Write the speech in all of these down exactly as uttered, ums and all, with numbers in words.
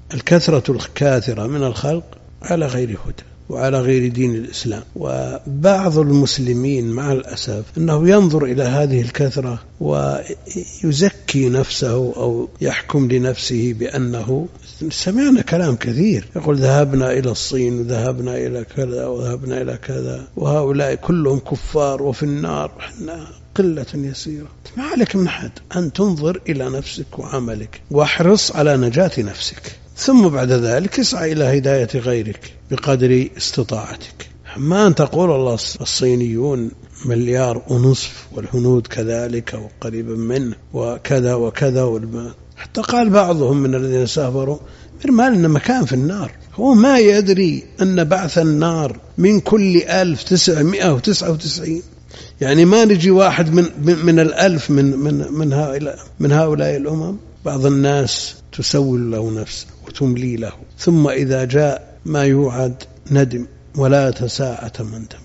الكثرة الكاثرة من الخلق على غير هدى وعلى غير دين الإسلام. وبعض المسلمين مع الأسف أنه ينظر إلى هذه الكثرة ويزكي نفسه أو يحكم لنفسه بأنه، سمعنا كلام كثير يقول ذهبنا إلى الصين وذهبنا إلى كذا وذهبنا إلى كذا وهؤلاء كلهم كفار وفي النار وحنا قلة يسيرة. ما عليك من أحد أن تنظر إلى نفسك وعملك واحرص على نجاة نفسك، ثم بعد ذلك اسعى إلى هداية غيرك بقدر استطاعتك. ما أن تقول الله الصينيون مليار ونصف والهنود كذلك وقريبا منه وكذا وكذا والما. حتى قال بعضهم من الذين سافروا ما لنا مكان في النار. هو ما يدري أن بعث النار من كل ألف تسعمائة وتسعة وتسعين، يعني ما نجي واحد من من الألف من من من هؤلاء من هؤلاء الأمم. بعض الناس تسول له نفسه وتملي له، ثم إذا جاء ما يوعد ندم ولا تساءة مندم.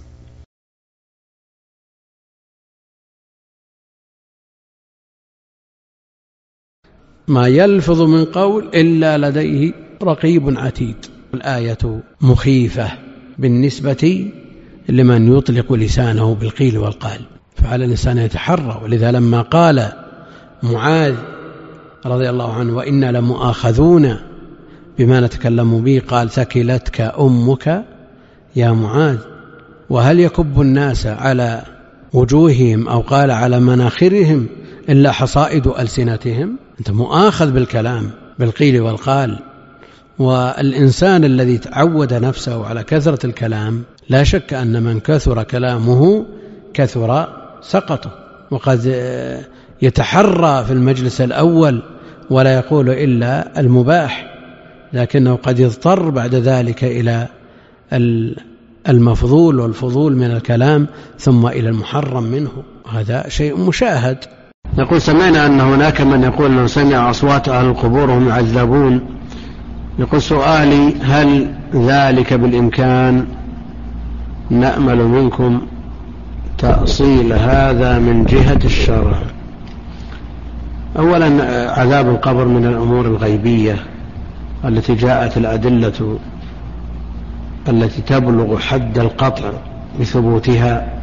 ما يلفظ من قول إلا لديه رقيب عتيد. الآية مخيفة بالنسبة لمن يطلق لسانه بالقيل والقال، فعلى الإنسان يتحرى. ولذا لما قال معاذ رضي الله عنه وإنا لمؤاخذون بما نتكلم به، قال ثكلتك أمك يا معاذ. وهل يكب الناس على وجوههم أو قال على مناخرهم إلا حصائد ألسنتهم؟ أنت مؤاخذ بالكلام بالقيل والقال. والإنسان الذي تعود نفسه على كثرة الكلام لا شك أن من كثر كلامه كثر سقطه، وقد يتحرى في المجلس الأول ولا يقول إلا المباح، لكنه قد يضطر بعد ذلك إلى المفضول والفضول من الكلام ثم إلى المحرم منه. هذا شيء مشاهد. يقول سمعنا أن هناك من يقول أنه سمع أصوات أهل القبور وهم يعذبون. يقول سؤالي هل ذلك بالإمكان؟ نأمل منكم تأصيل هذا من جهة الشرع. أولا عذاب القبر من الأمور الغيبية التي جاءت الأدلة التي تبلغ حد القطع بثبوتها،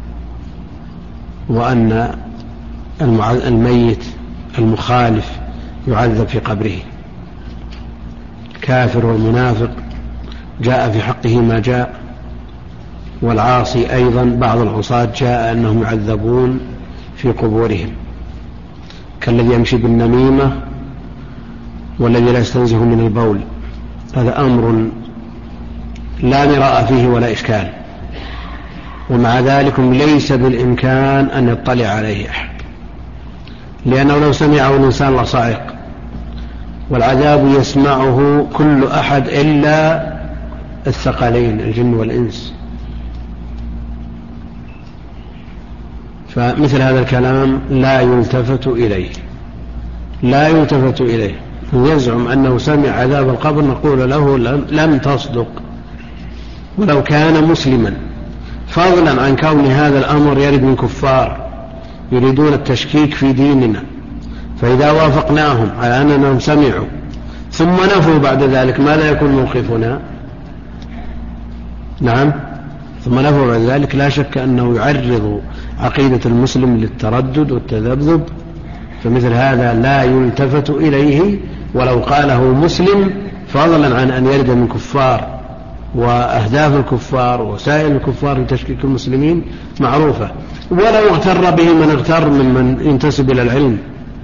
وأن الميت المخالف يعذب في قبره. كافر والمنافق جاء في حقه ما جاء، والعاصي أيضا بعض العصاة جاء أنهم يعذبون في قبورهم، كالذي يمشي بالنميمة والذي لا يستنزه من البول. هذا أمر لا مراء فيه ولا إشكال، ومع ذلك ليس بالإمكان أن يطلع عليه أحد، لأنه لو سمعه الإنسان لصائق، والعذاب يسمعه كل أحد إلا الثقلين الجن والإنس. فمثل هذا الكلام لا يلتفت إليه لا يلتفت إليه. يزعم أنه سمع عذاب القبر نقول له لم تصدق ولو كان مسلما، فضلا عن كون هذا الأمر يرد من كفار يريدون التشكيك في ديننا. فإذا وافقناهم على أنهم سمعوا ثم نفوا بعد ذلك ماذا يكون موقفنا؟ نعم، ثم نفوا بعد ذلك لا شك أنه يعرض عقيدة المسلم للتردد والتذبذب. فمثل هذا لا يلتفت إليه ولو قاله مسلم، فضلا عن أن يرد من كفار، وأهداف الكفار وسائل الكفار لتشكيك المسلمين معروفة. ولو اغتر به من اغتر ممن ينتسب إلى العلم.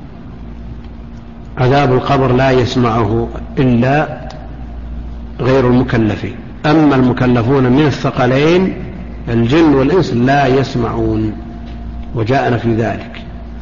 عذاب القبر لا يسمعه إلا غير المكلفين، أما المكلفون من الثقلين الجن والإنس لا يسمعون، وجاءنا في ذلك.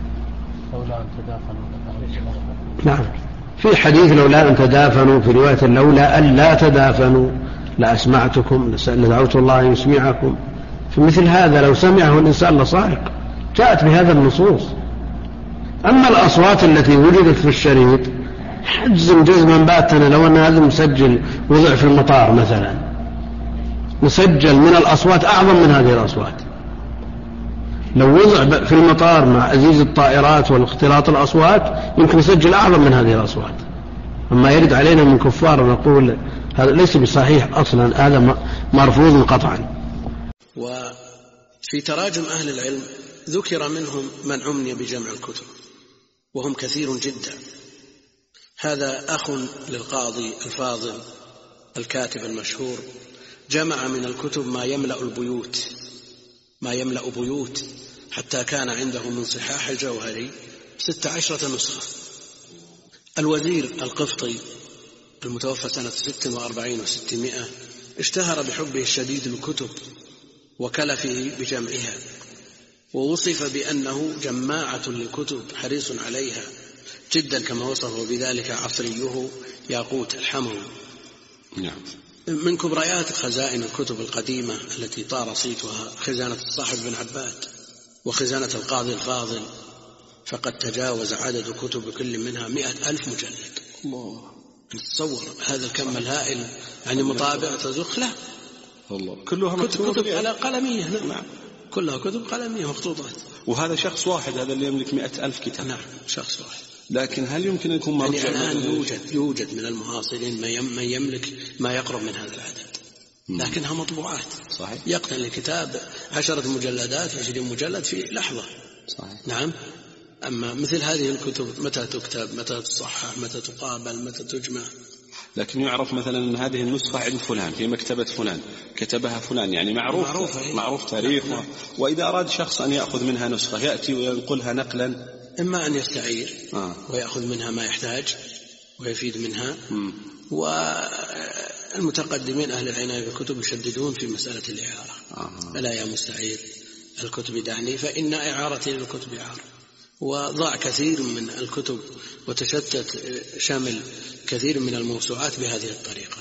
نعم، في حديث لولا أن تدافنوا، في رواية لولا أن لا تدافنوا لأسمعتكم لدعوت الله أن يسمعكم. في مثل هذا لو سمعه الإنسان لصائق، جاءت بهذا النصوص. أما الأصوات التي وجدت في الشريط حجزم جزما باتنا لو أن هذا مسجل وضع في المطار مثلا، مسجل من الأصوات أعظم من هذه الأصوات. لو وضع في المطار مع أزيز الطائرات والاختلاط الأصوات يمكن يسجل أعظم من هذه الأصوات. أما يرد علينا من كفار نقول هذا ليس بصحيح أصلا، هذا مرفوض قطعا. وفي تراجم أهل العلم ذكر منهم من عمي بجمع الكتب وهم كثير جدا. هذا أخ للقاضي الفاضل الكاتب المشهور، جمع من الكتب ما يملأ البيوت ما يملأ بيوت حتى كان عنده من صحاح الجوهري ست عشرة نسخة. الوزير القفطي المتوفى سنة ست وأربعين وستمائة اشتهر بحبه الشديد للكتب وكلفه بجمعها، ووصف بأنه جماعة للكتب حريص عليها جدا، كما وصفه بذلك عصريه ياقوت الحموي. نعم. من كبريات خزائن الكتب القديمة التي طار صيتها خزانة الصاحب بن عباد وخزانة القاضي الفاضل، فقد تجاوز عدد كتب كل منها مئة ألف مجلد. الله، تصور هذا الكم الهائل، يعني مطابع تزخ له. الله، كلها كتب, كتب على قلمية. نعم. نعم، كلها كتب قلمية مخطوطات. وهذا شخص واحد، هذا اللي يملك مئة ألف كتاب. نعم، شخص واحد. لكن هل يمكن أن يكون مرجع؟ يعني الآن يوجد, يوجد من المعاصرين من يملك ما يقرب من هذا العدد، لكنها مطبوعات. صحيح. يقتل الكتاب عشرة مجلدات عشرين مجلد في لحظة. صحيح. نعم. أما مثل هذه الكتب متى تكتب، متى تصحح، متى تقابل، متى تجمع. لكن يعرف مثلا أن هذه النسخة عند فلان في مكتبة فلان كتبها فلان، يعني معروف معروف, معروف تاريخ. نعم. وإذا أراد شخص أن يأخذ منها نسخة يأتي وينقلها نقلا، إما أن يستعير آه. ويأخذ منها ما يحتاج ويفيد منها. م. والمتقدمين أهل العناية بالكتب يشددون في مسألة الإعارة. آه. فلا يا مستعير الكتب دعني فإن إعارتي للكتب إعارة. وضاع كثير من الكتب وتشتت شمل كثير من الموسوعات بهذه الطريقة.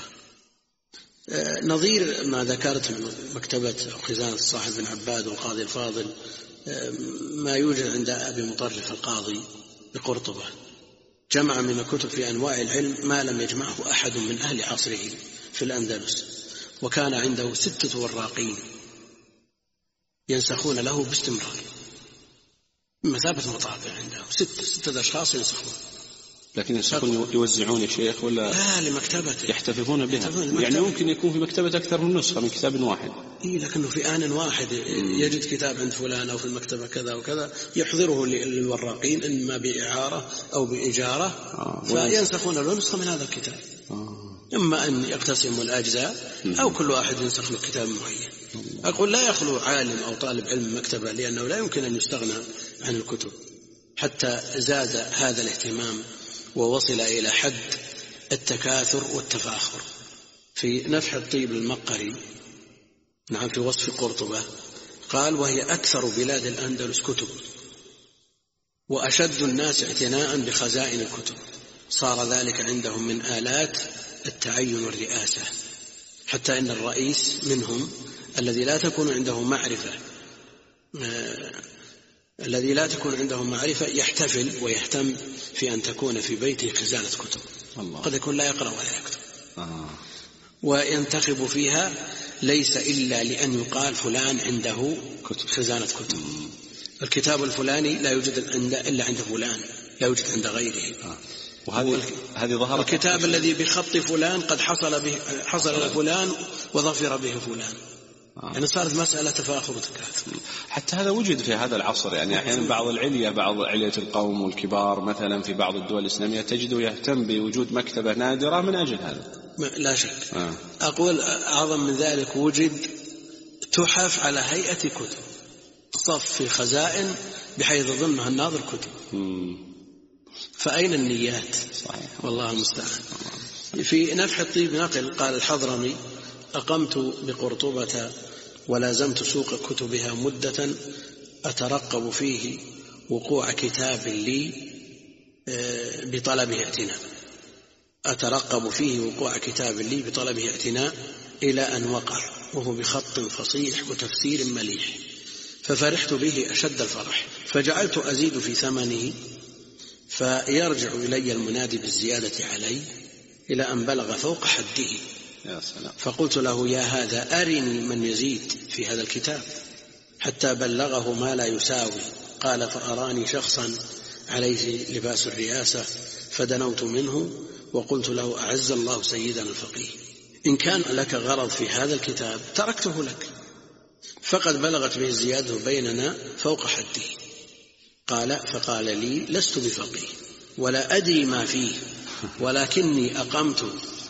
نظير ما ذكرت من مكتبة أو خزانة صاحب بن عباد والقاضي الفاضل ما يوجد عند أبي مطرف القاضي بقرطبة، جمع من الكتب في أنواع العلم ما لم يجمعه أحد من أهل عصره في الأندلس، وكان عنده ستة وراقين ينسخون له باستمرار، مثابة مطابع عنده ستة ستة أشخاص ينسخون. لكن ينسخون يوزعون يا شيخ ولا لا لمكتبته يحتفظون بها؟ يعني ممكن يكون في مكتبة أكثر من نسخة من كتاب واحد. إيه، لكنه في آن واحد يجد كتاب عند فلان أو في المكتبة كذا وكذا يحضره للوراقين إما بإعارة أو بإجارة. آه. فينسخون له نسخة من هذا الكتاب. آه. إما أن يقتسموا الأجزاء أو كل واحد ينسخ له كتاب معين. أقول لا يخلو عالم أو طالب علم مكتبة، لأنه لا يمكن أن يستغنى عن الكتب، حتى زاد هذا الاهتمام ووصل إلى حد التكاثر والتفاخر. في نفح الطيب المقري، نعم، في وصف قرطبة قال: وهي أكثر بلاد الأندلس كتب وأشد الناس اعتناء بخزائن الكتب، صار ذلك عندهم من آلات التعين والرئاسة، حتى إن الرئيس منهم الذي لا تكون عنده معرفة آه الذي لا تكون عنده معرفة يحتفل ويهتم في أن تكون في بيته خزانة كتب. الله. قد يكون لا يقرأ ولا يكتب. آه. وينتخب فيها ليس إلا لأن يقال فلان عنده كتب. خزانة كتب. الكتاب الفلاني لا يوجد عند إلا عند فلان، لا يوجد عند غيره. آه. وهذه هذه ظهرت. الكتاب الذي بخط فلان قد حصل به حصل لفلان وظفر به فلان. آه. يعني صارت مسألة تفاخر وتكاثر. حتى هذا وجد في هذا العصر، يعني أحيانا بعض العلية بعض علية القوم والكبار مثلا في بعض الدول الإسلامية تجده يهتم بوجود مكتبة نادرة من أجل هذا. لا شك. آه. أقول أعظم من ذلك، وجد تحف على هيئة كتب، صف في خزائن بحيث ضمنها الناظر كتب. مم. فأين النيات؟ صحيح. والله المستعان. في نفح الطيب نقل قال الحضرمي: أقمت بقرطبة ولازمت سوق كتبها مدة أترقب فيه وقوع كتاب لي بطلبه اعتناء أترقب فيه وقوع كتاب لي بطلبه اعتناء إلى أن وقع، وهو بخط فصيح وتفسير مليح، ففرحت به أشد الفرح، فجعلت أزيد في ثمنه، فيرجع إلي المنادي بالزيادة علي إلى أن بلغ فوق حده. يا سلام. فقلت له: يا هذا أرني من يزيد في هذا الكتاب، حتى بلغه ما لا يساوي. قال: فأراني شخصا عليه لباس الرئاسة، فدنوت منه وقلت له: أعز الله سيدنا الفقيه، إن كان لك غرض في هذا الكتاب تركته لك، فقد بلغت به الزيادة بيننا فوق حده. قال: فقال لي: لست بفقيه ولا أدري ما فيه، ولكني أقمت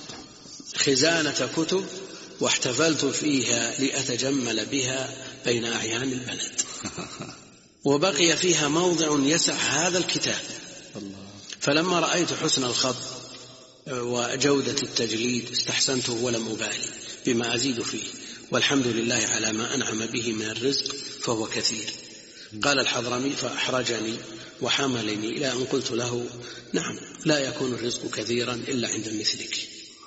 خزانة كتب واحتفلت فيها لأتجمل بها بين أعيان البلد، وبقي فيها موضع يسع هذا الكتاب، فلما رأيت حسن الخط وجودة التجليد استحسنته ولم أبالي بما أزيد فيه، والحمد لله على ما أنعم به من الرزق فهو كثير. قال الحضرمي: فأحرجني وحملني إلى أن قلت له: نعم، لا يكون الرزق كثيرا إلا عند مثلك،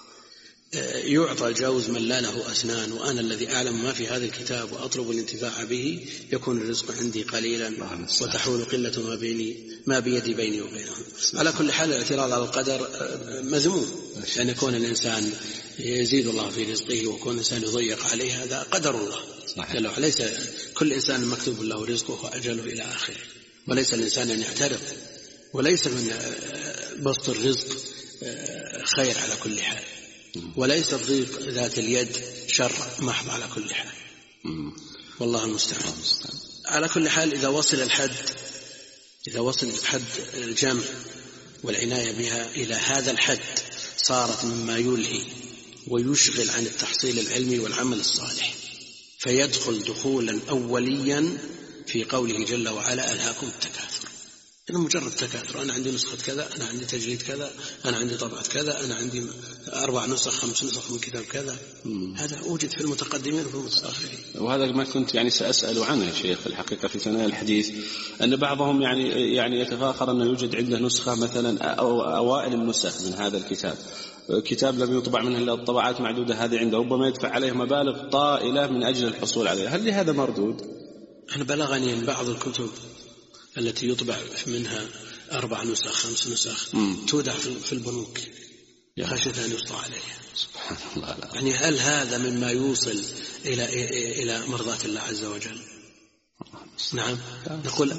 يعطى الجوز من لا له أسنان، وأنا الذي أعلم ما في هذا الكتاب وأطلب الانتفاع به، يكون الرزق عندي قليلا وتحول قلة ما بيني ما بيدي بيني وبينهم. على كل حال الاعتراض على القدر مذموم، لأن كون الإنسان يزيد الله في رزقه وكون الإنسان يضيق عليه هذا قدر الله، ليس كل إنسان مكتوب له رزقه وأجله إلى آخره، وليس الإنسان أن يعترض، وليس من بسط الرزق خير على كل حال، وليس ضيق ذات اليد شر محض على كل حال، والله المستعان. على كل حال إذا وصل الحد إذا وصل حد الجمع والعناية بها إلى هذا الحد صارت مما يلهي ويشغل عن التحصيل العلمي والعمل الصالح، فيدخل دخولا أوليا في قوله جل وعلا: ألهاكم التكاثر. إنه مجرد تكاثر، أنا عندي نسخة كذا، أنا عندي تجليد كذا، أنا عندي طبعة كذا، أنا عندي أربع نسخ خمس نسخ من كتاب كذا. مم. هذا أوجد في المتقدمين وفي المتأخرين، وهذا ما كنت يعني سأسأل عنه يا شيخ الحقيقة في ثنايا الحديث، أن بعضهم يعني يعني يتفاخر أنه يوجد عنده نسخة مثلا أو أوائل النسخ من هذا الكتاب، كتاب لم يطبع منه إلا الطبعات معدودة، هذه عنده ربما يدفع عليه مبالغ طائلة من أجل الحصول عليه، هل لهذا مردود؟ أنا بلغني أن بعض الكتب التي يطبع منها أربع نسخ خمس نسخ مم. تودع في البنوك خشية أن يسطع عليها. سبحان الله. لا. يعني هل هذا مما يوصل إلى إلى مرضاة الله عز وجل؟ نعم. نقول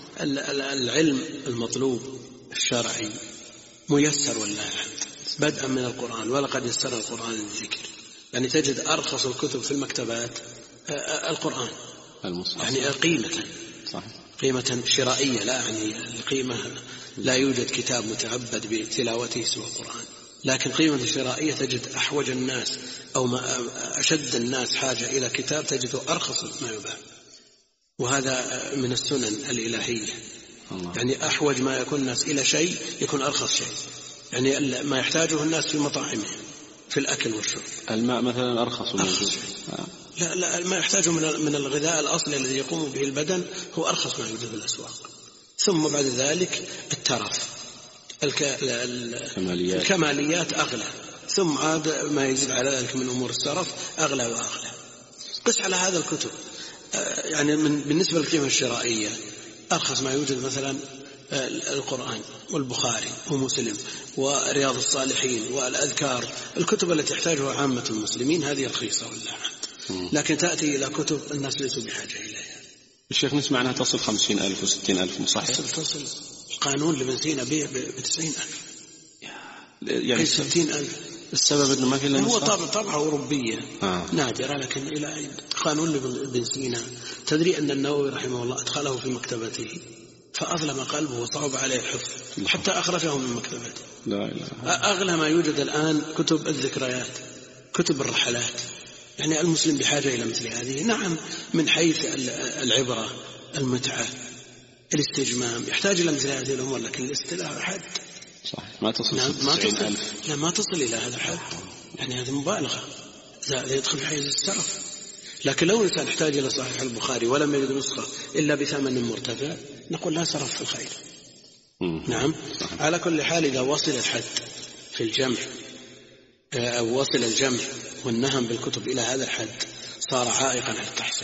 العلم المطلوب الشرعي ميسر والله الحمد، بدءا من القرآن، ولقد يسر القرآن للذكر. يعني تجد أرخص الكتب في المكتبات القرآن المصحف، يعني قيمة صح. قيمة شرائية، لا يعني القيمة، لا يوجد كتاب متعبد بتلاوته سوى القرآن، لكن قيمة شرائية تجد أحوج الناس أو ما أشد الناس حاجة إلى كتاب تجده أرخص ما يباع، وهذا من السنن الإلهية. الله. يعني أحوج ما يكون الناس إلى شيء يكون أرخص شيء، يعني ما يحتاجه الناس في مطاعمهم في الأكل والشرب. الماء مثلا أرخص, أرخص لا لا ما يحتاجه من من الغذاء الأصلي الذي يقوم به البدن هو أرخص ما يوجد في الأسواق. ثم بعد ذلك الترف، الكماليات. الكماليات أغلى، ثم عاد ما يزيد على ذلك من أمور السرف أغلى وأغلى. قس على هذا الكتب، يعني من بالنسبة للقيمة الشرائية أرخص ما يوجد مثلا القرآن والبخاري ومسلم ورياض الصالحين والأذكار، الكتب التي يحتاجها عامة المسلمين هذه رخيصة والله، لكن تأتي إلى كتب الناس ليسوا بحاجة إليها. الشيخ نسمع أنها تصل خمسين ألف وستين ألف صحيح؟ تصل تصل القانون لابن سينا بيع بتسعين ألف، يعني ستين ألف. السبب أنه ما في إلا هو طبعا طبعا أوروبية آه. نادرة، لكن إلى قانون لابن سينا. تدري أن النووي رحمه الله أدخله في مكتبته فأظلم قلبه وصعب عليه الحفظ حتى أخرجه من مكتبته. لا إله. أغلى ما يوجد الآن كتب الذكريات، كتب الرحلات. يعني المسلم بحاجة إلى مثل هذه، نعم، من حيث العبرة، المتعة، الاستجمام، يحتاج إلى مثل هذه الأمور، لكن الاستلاء حد صحيح ما تصل نعم ما تصل لا ما تصل إلى هذا الحد، يعني هذه مبالغة، لا يدخل في حيز السرف. لكن لو الإنسان احتاج إلى صحيح البخاري ولم يجد نسخة إلا بثمن مرتفع نقول لا سرف في الخير. نعم. على كل حال إذا وصل الحد في الجمع أو وصل الجمع والنهم بالكتب إلى هذا الحد صار عائقا عن التحصيل،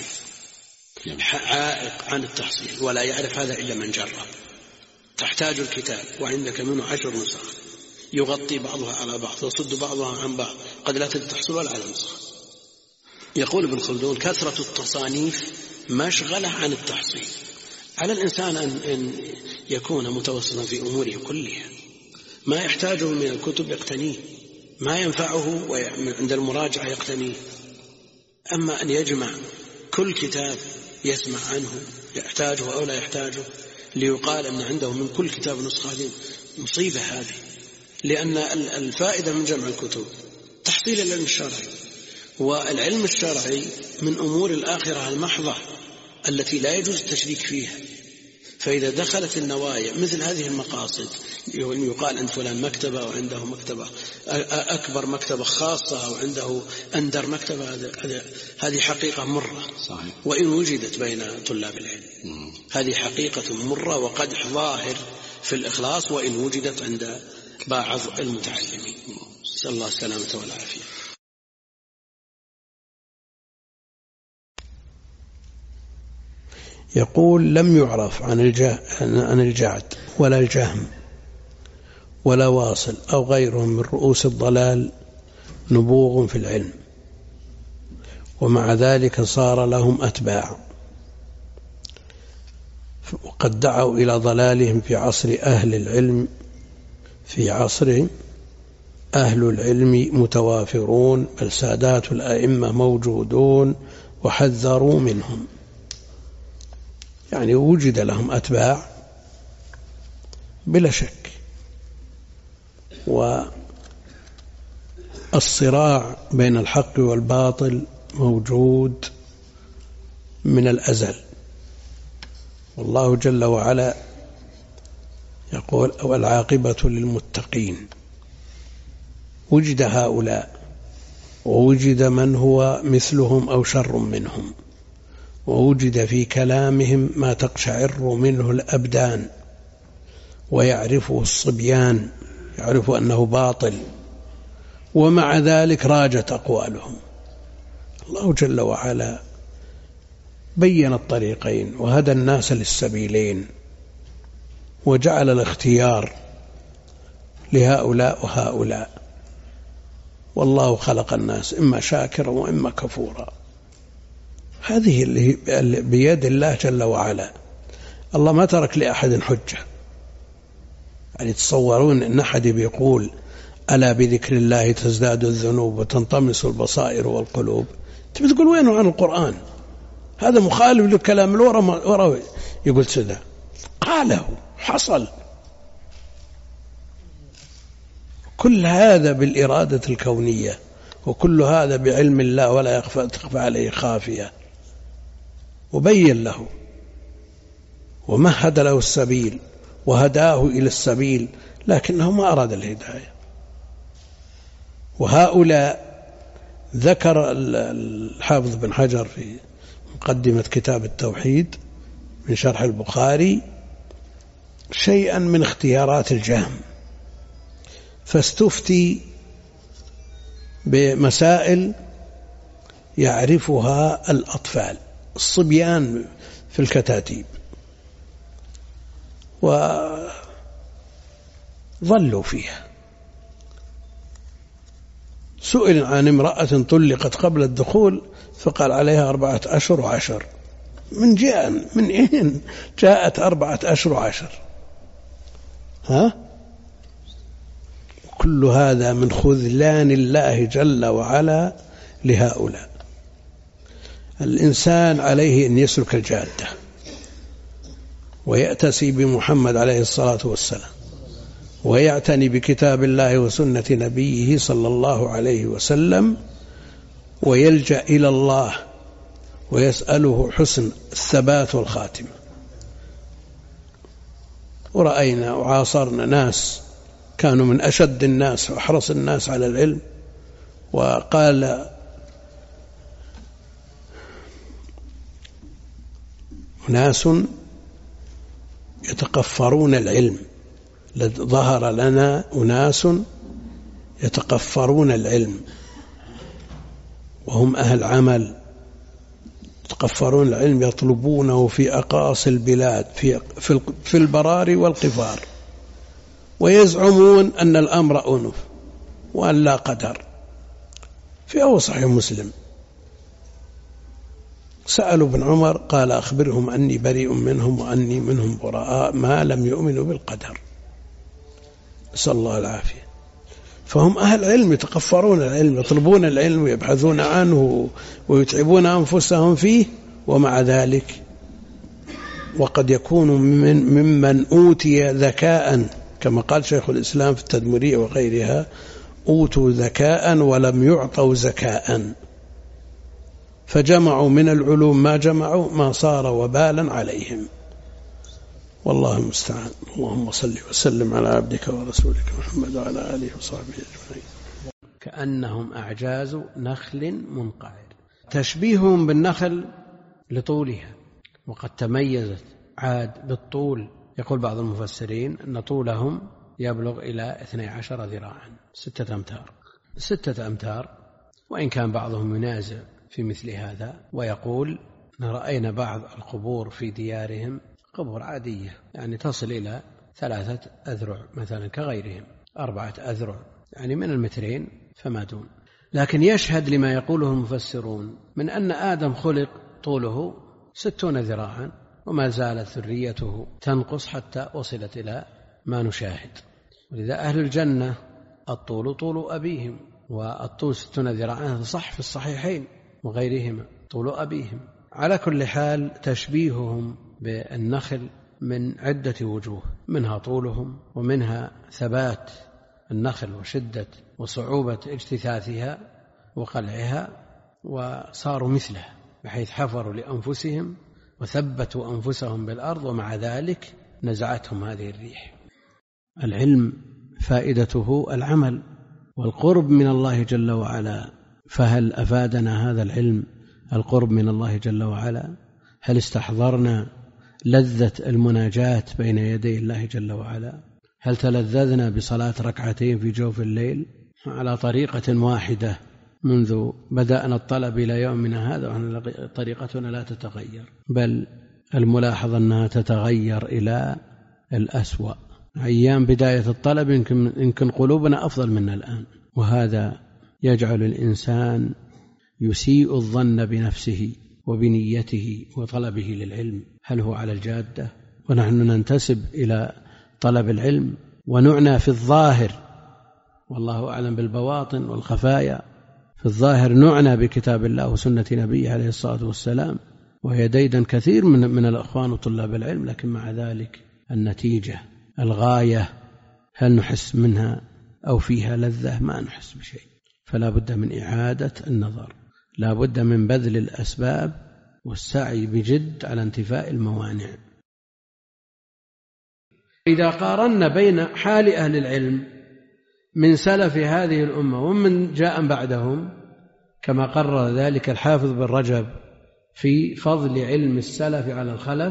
عائق عن التحصيل، ولا يعرف هذا إلا من جرب. تحتاج الكتاب وعندك منه عشر نسخ يغطي بعضها على بعض ويصد بعضها عن بعض، قد لا تحصل ولا على نسخة. يقول ابن خلدون: كثرة التصانيف مشغلة عن التحصيل. على الإنسان أن يكون متوسطا في أموره كلها، ما يحتاجه من الكتب يقتنيه، ما ينفعه عند المراجعة يقتنيه. أما أن يجمع كل كتاب يسمع عنه يحتاجه أو لا يحتاجه ليقال أن عنده من كل كتاب نسخة، هذه مصيبة هذه. لأن الفائدة من جمع الكتب تحصيل العلم الشرعي، والعلم الشرعي من أمور الآخرة المحضة التي لا يجوز التشريك فيها. فإذا دخلت النوايا مثل هذه المقاصد، يقال عند فلان مكتبة أو عنده مكتبة أكبر، مكتبة خاصة، أو عنده أندر مكتبة، هذه حقيقة مرة صحيح. وإن وجدت بين طلاب العلم مم. هذه حقيقة مرة وقدح ظاهر في الإخلاص وإن وجدت عند بعض المتعلمين. نسأل الله السلامة والعافية. يقول: لم يعرف عن الجعد ولا الجهم ولا واصل أو غيرهم من رؤوس الضلال نبوغ في العلم، ومع ذلك صار لهم أتباع، وقد دعوا إلى ضلالهم في عصر أهل العلم في عصرهم أهل العلم متوافرون، بل سادات الأئمة موجودون وحذروا منهم. يعني وجد لهم أتباع بلا شك، والصراع بين الحق والباطل موجود من الأزل. والله جل وعلا يقول: والعاقبة للمتقين. وجد هؤلاء ووجد من هو مثلهم أو شر منهم، ووجد في كلامهم ما تقشعر منه الأبدان ويعرفه الصبيان، يعرف أنه باطل، ومع ذلك راجت أقوالهم. الله جل وعلا بين الطريقين وهدى الناس للسبيلين، وجعل الاختيار لهؤلاء وهؤلاء، والله خلق الناس إما شاكرا وإما كفورا. هذه اللي بيد الله جل وعلا. الله ما ترك لأحد حجة. يعني تصورون أن أحد بيقول: ألا بذكر الله تزداد الذنوب وتنطمس البصائر والقلوب؟ تبي تقول وينه عن القرآن؟ هذا مخالف للكلام الورا. يقول سده قاله حصل. كل هذا بالإرادة الكونية، وكل هذا بعلم الله ولا يخفى تخفى عليه خافية. وبين له ومهد له السبيل وهداه إلى السبيل، لكنه ما أراد الهداية. وهؤلاء ذكر الحافظ بن حجر في مقدمة كتاب التوحيد من شرح البخاري شيئا من اختيارات الجهم، فاستفتي بمسائل يعرفها الأطفال الصبيان في الكتاتيب، وظلوا فيها. سئل عن امرأة طلقت قبل الدخول فقال عليها أربعة أشهر وعشر. من جاء من أين جاءت أربعة أشهر وعشر؟ ها؟ كل هذا من خذلان الله جل وعلا لهؤلاء. الإنسان عليه أن يسلك الجادة ويأتسي بمحمد عليه الصلاة والسلام، ويعتني بكتاب الله وسنة نبيه صلى الله عليه وسلم، ويلجأ إلى الله ويسأله حسن الثبات والخاتمة. ورأينا وعاصرنا ناس كانوا من أشد الناس وأحرص الناس على العلم، وقال ناس يتقفرون العلم، ظهر لنا أناس يتقفرون العلم وهم أهل عمل، يتقفرون العلم يطلبونه في أقاصي البلاد في, في, في البراري والقفار، ويزعمون أن الأمر أنف وأن لا قدر. في أول صحيح مسلم سألوا ابن عمر قال: أخبرهم أني بريء منهم وأني منهم براء ما لم يؤمنوا بالقدر. نسأل الله العافية. فهم أهل علم، يتقفرون العلم، يطلبون العلم ويبحثون عنه ويتعبون أنفسهم فيه، ومع ذلك وقد يكون من ممن أوتي ذكاء، كما قال شيخ الإسلام في التدمرية وغيرها: أوتوا ذكاء ولم يعطوا زكاء، فجمعوا من العلوم ما جمعوا ما صار وبالا عليهم. والله المستعان. اللهم صل وسلم على عبدك ورسولك محمد وعلى آله وصحبه أجمعين. كأنهم أعجاز نخل منقعر، تشبيههم بالنخل لطولها، وقد تميزت عاد بالطول. يقول بعض المفسرين أن طولهم يبلغ إلى اثني عشر ذراعا، ستة أمتار ستة أمتار وإن كان بعضهم ينازع في مثل هذا ويقول: رأينا بعض القبور في ديارهم قبور عادية، يعني تصل إلى ثلاثة أذرع مثلا كغيرهم، أربعة أذرع، يعني من المترين فما دون. لكن يشهد لما يقوله المفسرون من أن آدم خلق طوله ستون ذراعا، وما زالت ذريته تنقص حتى وصلت إلى ما نشاهد. ولذا أهل الجنة الطول طول أبيهم، والطول ستون ذراعا هذا صح في الصحيحين وغيرهما، طول أبيهم. على كل حال تشبيههم بالنخل من عدة وجوه، منها طولهم، ومنها ثبات النخل وشدة وصعوبة اجتثاثها وقلعها، وصاروا مثلها بحيث حفروا لأنفسهم وثبتوا أنفسهم بالأرض، ومع ذلك نزعتهم هذه الريح. العلم فائدته العمل والقرب من الله جل وعلا، فهل أفادنا هذا العلم القرب من الله جل وعلا؟ هل استحضرنا لذة المناجاة بين يدي الله جل وعلا؟ هل تلذذنا بصلاة ركعتين في جوف الليل على طريقة واحدة منذ بدأنا الطلب إلى يومنا هذا، وأن طريقتنا لا تتغير، بل الملاحظ أنها تتغير إلى الأسوأ. أيام بداية الطلب يمكن, يمكن قلوبنا أفضل منا الآن، وهذا يجعل الإنسان يسيء الظن بنفسه وبنيته وطلبه للعلم، هل هو على الجادة؟ ونحن ننتسب إلى طلب العلم ونعنى في الظاهر، والله أعلم بالبواطن والخفايا. في الظاهر نعنى بكتاب الله وسنة نبيه عليه الصلاة والسلام، وهي ديدا كثير من, من الأخوان وطلاب العلم، لكن مع ذلك النتيجة الغاية هل نحس منها أو فيها لذة؟ ما نحس بشيء. فلا بد من إعادة النظر، لا بد من بذل الأسباب والسعي بجد على انتفاء الموانع. إذا قارنا بين حال أهل العلم من سلف هذه الأمة ومن جاء بعدهم، كما قرر ذلك الحافظ بن رجب في فضل علم السلف على الخلف،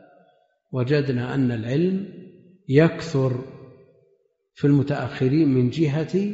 وجدنا أن العلم يكثر في المتأخرين من جهة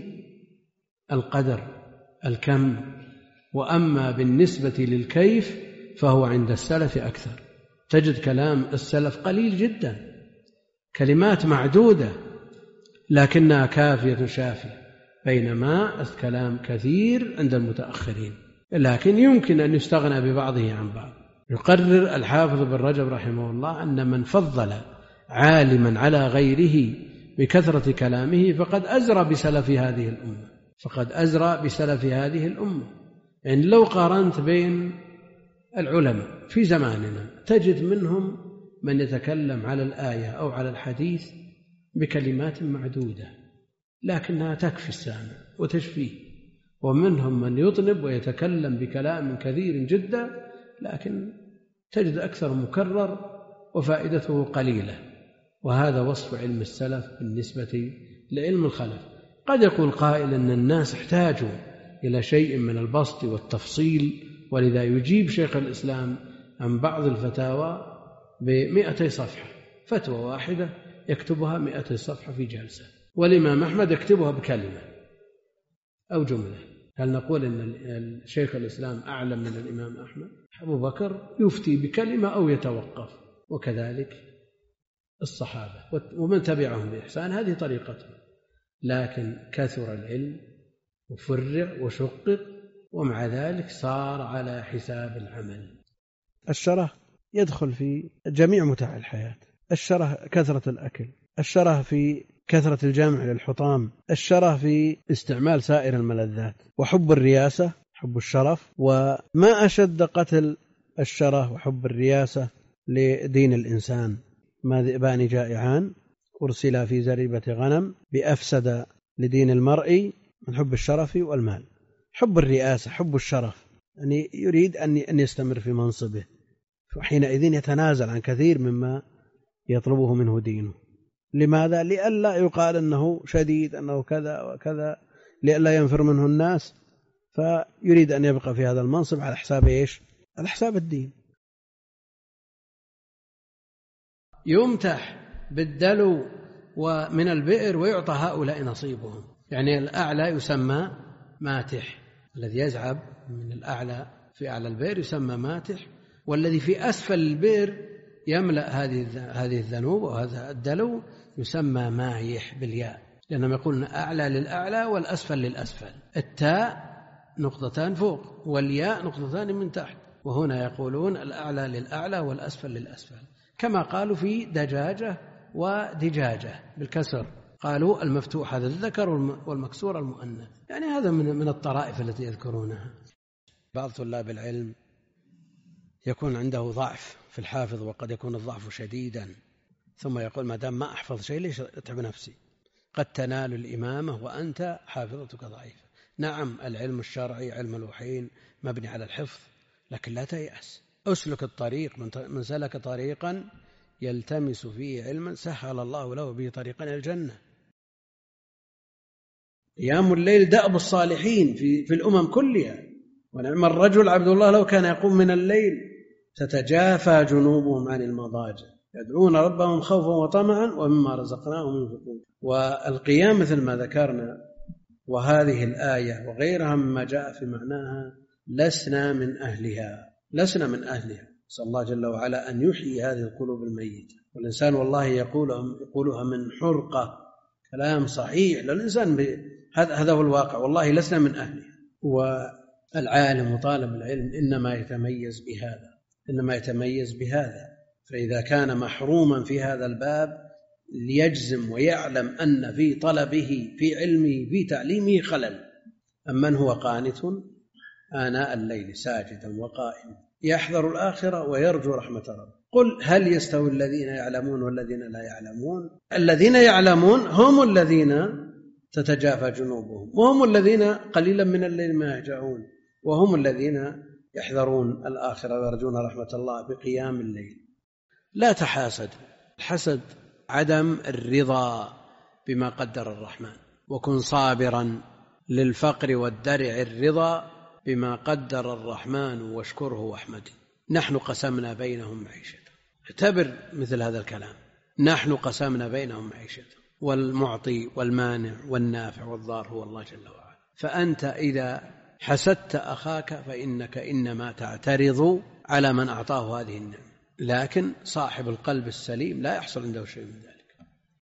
القدر الكم، وأما بالنسبة للكيف فهو عند السلف أكثر. تجد كلام السلف قليل جدا، كلمات معدودة لكنها كافية شافية، بينما الكلام كثير عند المتأخرين، لكن يمكن أن يستغنى ببعضه عن بعض. يقرر الحافظ بن رجب رحمه الله أن من فضل عالما على غيره بكثرة كلامه فقد أزرى بسلف هذه الأمة فقد أزرى بسلف هذه الأمة. يعني لو قارنت بين العلماء في زماننا تجد منهم من يتكلم على الآية أو على الحديث بكلمات معدودة لكنها تكفي السامع وتشفيه، ومنهم من يطنب ويتكلم بكلام كثير جدا لكن تجد أكثر مكرر وفائدته قليلة. وهذا وصف علم السلف بالنسبة لعلم الخلف. قد يقول قائل أن الناس احتاجوا إلى شيء من البسط والتفصيل، ولذا يجيب شيخ الإسلام عن بعض الفتاوى بمئتي صفحة، فتوى واحدة يكتبها مئتي صفحة في جلسة، والإمام أحمد يكتبها بكلمة أو جملة. هل نقول أن الشيخ الإسلام أعلم من الإمام أحمد؟ أبو بكر يفتي بكلمة أو يتوقف، وكذلك الصحابة ومن تبعهم بإحسان، هذه طريقتهم. لكن كثر العلم وفرع وشقق، ومع ذلك صار على حساب العمل. الشره يدخل في جميع متاع الحياة، الشره كثرة الأكل، الشره في كثرة الجمع للحطام، الشره في استعمال سائر الملذات، وحب الرياسة، حب الشرف. وما أشد قتل الشره وحب الرياسة لدين الإنسان. ما ذئبان جائعان أرسلا في زريبة غنم بأفسد لدين المرء من حب الشرف والمال. حب الرئاسة، حب الشرف، يعني يريد أن يستمر في منصبه، وحينئذ يتنازل عن كثير مما يطلبه منه دينه. لماذا؟ لئلا يقال أنه شديد، أنه كذا وكذا، لئلا ينفر منه الناس، فيريد أن يبقى في هذا المنصب على حساب إيش؟ على حساب الدين. يمتح بالدلو ومن البئر ويعطى هؤلاء نصيبهم. يعني الأعلى يسمى ماتح، الذي يزعب من الأعلى في أعلى البئر يسمى ماتح، والذي في أسفل البئر يملأ هذه هذه الذنوب وهذا الدلو يسمى مايح بالياء، لأنهم يقولون أعلى للأعلى والأسفل للأسفل. التاء نقطتان فوق والياء نقطتان من تحت، وهنا يقولون الأعلى للأعلى والأسفل للأسفل، كما قالوا في دجاجة ودجاجة بالكسر، قالوا المفتوح هذا الذكر والمكسور المؤنث. يعني هذا من من الطرائف التي يذكرونها. بعض طلاب العلم يكون عنده ضعف في الحافظ، وقد يكون الضعف شديدا، ثم يقول ما دام ما أحفظ شيء ليش أتعب نفسي؟ قد تنال الإمامة وأنت حافظتك ضعيفة. نعم، العلم الشرعي علم الوحيين مبني على الحفظ، لكن لا تيأس، أسلك الطريق. من سلك طريقا يلتمس فيه علما سهل الله له به طريقا إلى الجنة. قيام الليل دأب الصالحين في, في الأمم كلها، ونعم الرجل عبد الله لو كان يقوم من الليل. تتجافى جنوبهم عن المضاجع يدعون ربهم خوفا وطمعا ومما رزقناهم ينفقون. والقيام مثل ما ذكرنا، وهذه الآية وغيرها مما جاء في معناها لسنا من أهلها، لسنا من أهلها. نسأل الله جل وعلا أن يحيي هذه القلوب الميتة. والإنسان والله يقولها من حرقة، كلام صحيح للإنسان، هذا هو الواقع، والله لسنا من أهلها. والعالم وطالب العلم إنما يتميز بهذا، إنما يتميز بهذا. فإذا كان محروما في هذا الباب ليجزم ويعلم أن في طلبه في علمه في تعليمه خلل. أمن هو قانت آناء الليل ساجدا وقائما يحذر الآخرة ويرجو رحمة ربه. قل هل يستوي الذين يعلمون والذين لا يعلمون؟ الذين يعلمون هم الذين تتجافى جنوبهم، وهم الذين قليلا من الليل ما يهجعون، وهم الذين يحذرون الآخرة ويرجون رحمة الله بقيام الليل. لا تحاسد. الحسد عدم الرضا بما قدر الرحمن، وكن صابرا للفقر والدرع الرضا بما قدر الرحمن واشكره واحمده. نحن قسمنا بينهم معيشة. اعتبر مثل هذا الكلام، نحن قسمنا بينهم معيشة، والمعطي والمانع والنافع والضار هو الله جل وعلا. فأنت إذا حسدت أخاك فإنك إنما تعترض على من أعطاه هذه النعمة، لكن صاحب القلب السليم لا يحصل عنده شيء من ذلك.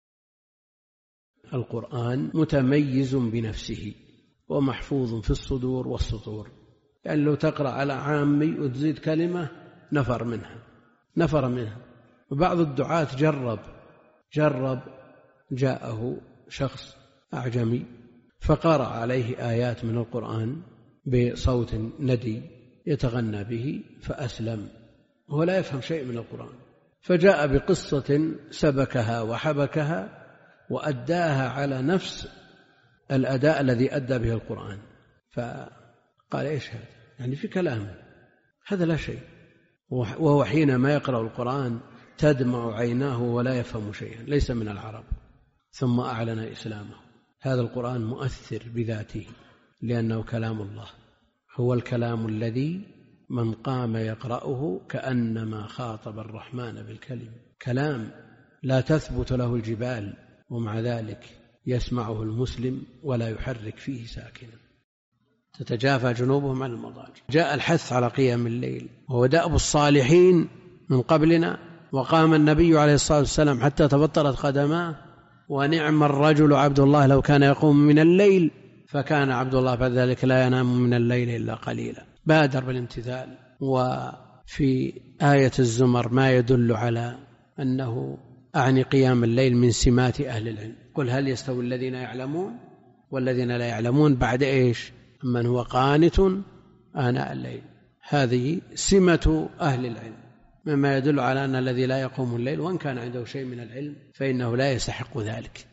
القرآن متميز بنفسه ومحفوظ في الصدور والسطور. يعني لو تقرأ على عامي وتزيد كلمة نفر منها نفر منها وبعض الدعاة جرب جرب جاءه شخص أعجمي فقرأ عليه آيات من القرآن بصوت ندي يتغنى به فأسلم، هو لا يفهم شيء من القرآن، فجاء بقصة سبكها وحبكها وأداها على نفس الأداء الذي أدى به القرآن. فقال إيش هذا؟ يعني في كلام هذا لا شيء، وهو حينما يقرأ القرآن تدمع عيناه ولا يفهم شيئا، ليس من العرب. ثم أعلن إسلامه. هذا القرآن مؤثر بذاته لأنه كلام الله، هو الكلام الذي من قام يقرأه كأنما خاطب الرحمن بالكلم، كلام لا تثبت له الجبال، ومع ذلك يسمعه المسلم ولا يحرك فيه ساكنا. تتجافى جنوبهم عن المضاجع. جاء الحث على قيام الليل، وهو دأب الصالحين من قبلنا، وقام النبي عليه الصلاة والسلام حتى تبطلت قدماه. ونعم الرجل عبد الله لو كان يقوم من الليل، فكان عبد الله بعد ذلك لا ينام من الليل إلا قليلا. بادر بالامتثال. وفي آية الزمر ما يدل على أنه أعني قيام الليل من سمات أهل العلم. قل هل يستوي الذين يعلمون والذين لا يعلمون بعد إيش؟ من هو قانت آناء الليل. هذه سمة أهل العلم، مما يدل على أن الذي لا يقوم الليل وإن كان عنده شيء من العلم فإنه لا يستحق ذلك.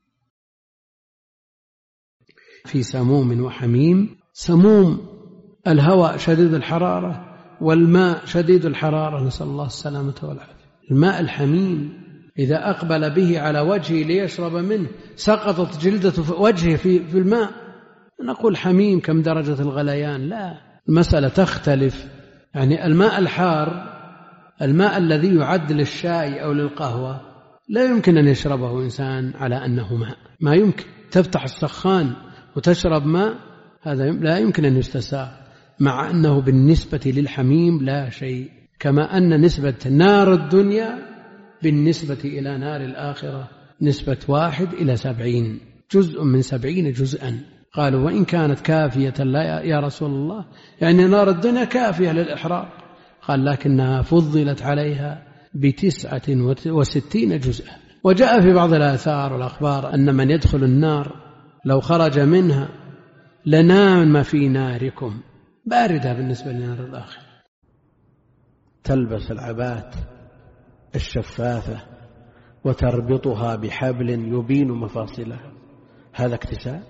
في سموم وحميم. سموم الهواء شديد الحرارة والماء شديد الحرارة، نسأل الله السلامة والعافية. الماء الحميم إذا أقبل به على وجهه ليشرب منه سقطت جلدة وجهه في, في الماء. نقول حميم كم درجة الغليان؟ لا، المسألة تختلف. يعني الماء الحار، الماء الذي يعد للشاي أو للقهوة لا يمكن أن يشربه إنسان على أنه ماء، ما يمكن. تفتح السخان وتشرب ماء، هذا لا يمكن أن يستساغ، مع أنه بالنسبة للحميم لا شيء. كما أن نسبة نار الدنيا بالنسبة إلى نار الآخرة نسبة واحد إلى سبعين، جزء من سبعين جزءا. قالوا وإن كانت كافية لا يا رسول الله، يعني نار الدنيا كافية للإحراق. قال لكنها فضلت عليها بتسعة وستين جزءا. وجاء في بعض الآثار والأخبار أن من يدخل النار لو خرج منها لنام في ناركم، باردة بالنسبة لنار الآخرة. تلبس العبات الشفافة وتربطها بحبل يبين مفاصلها، هذا اكتساب؟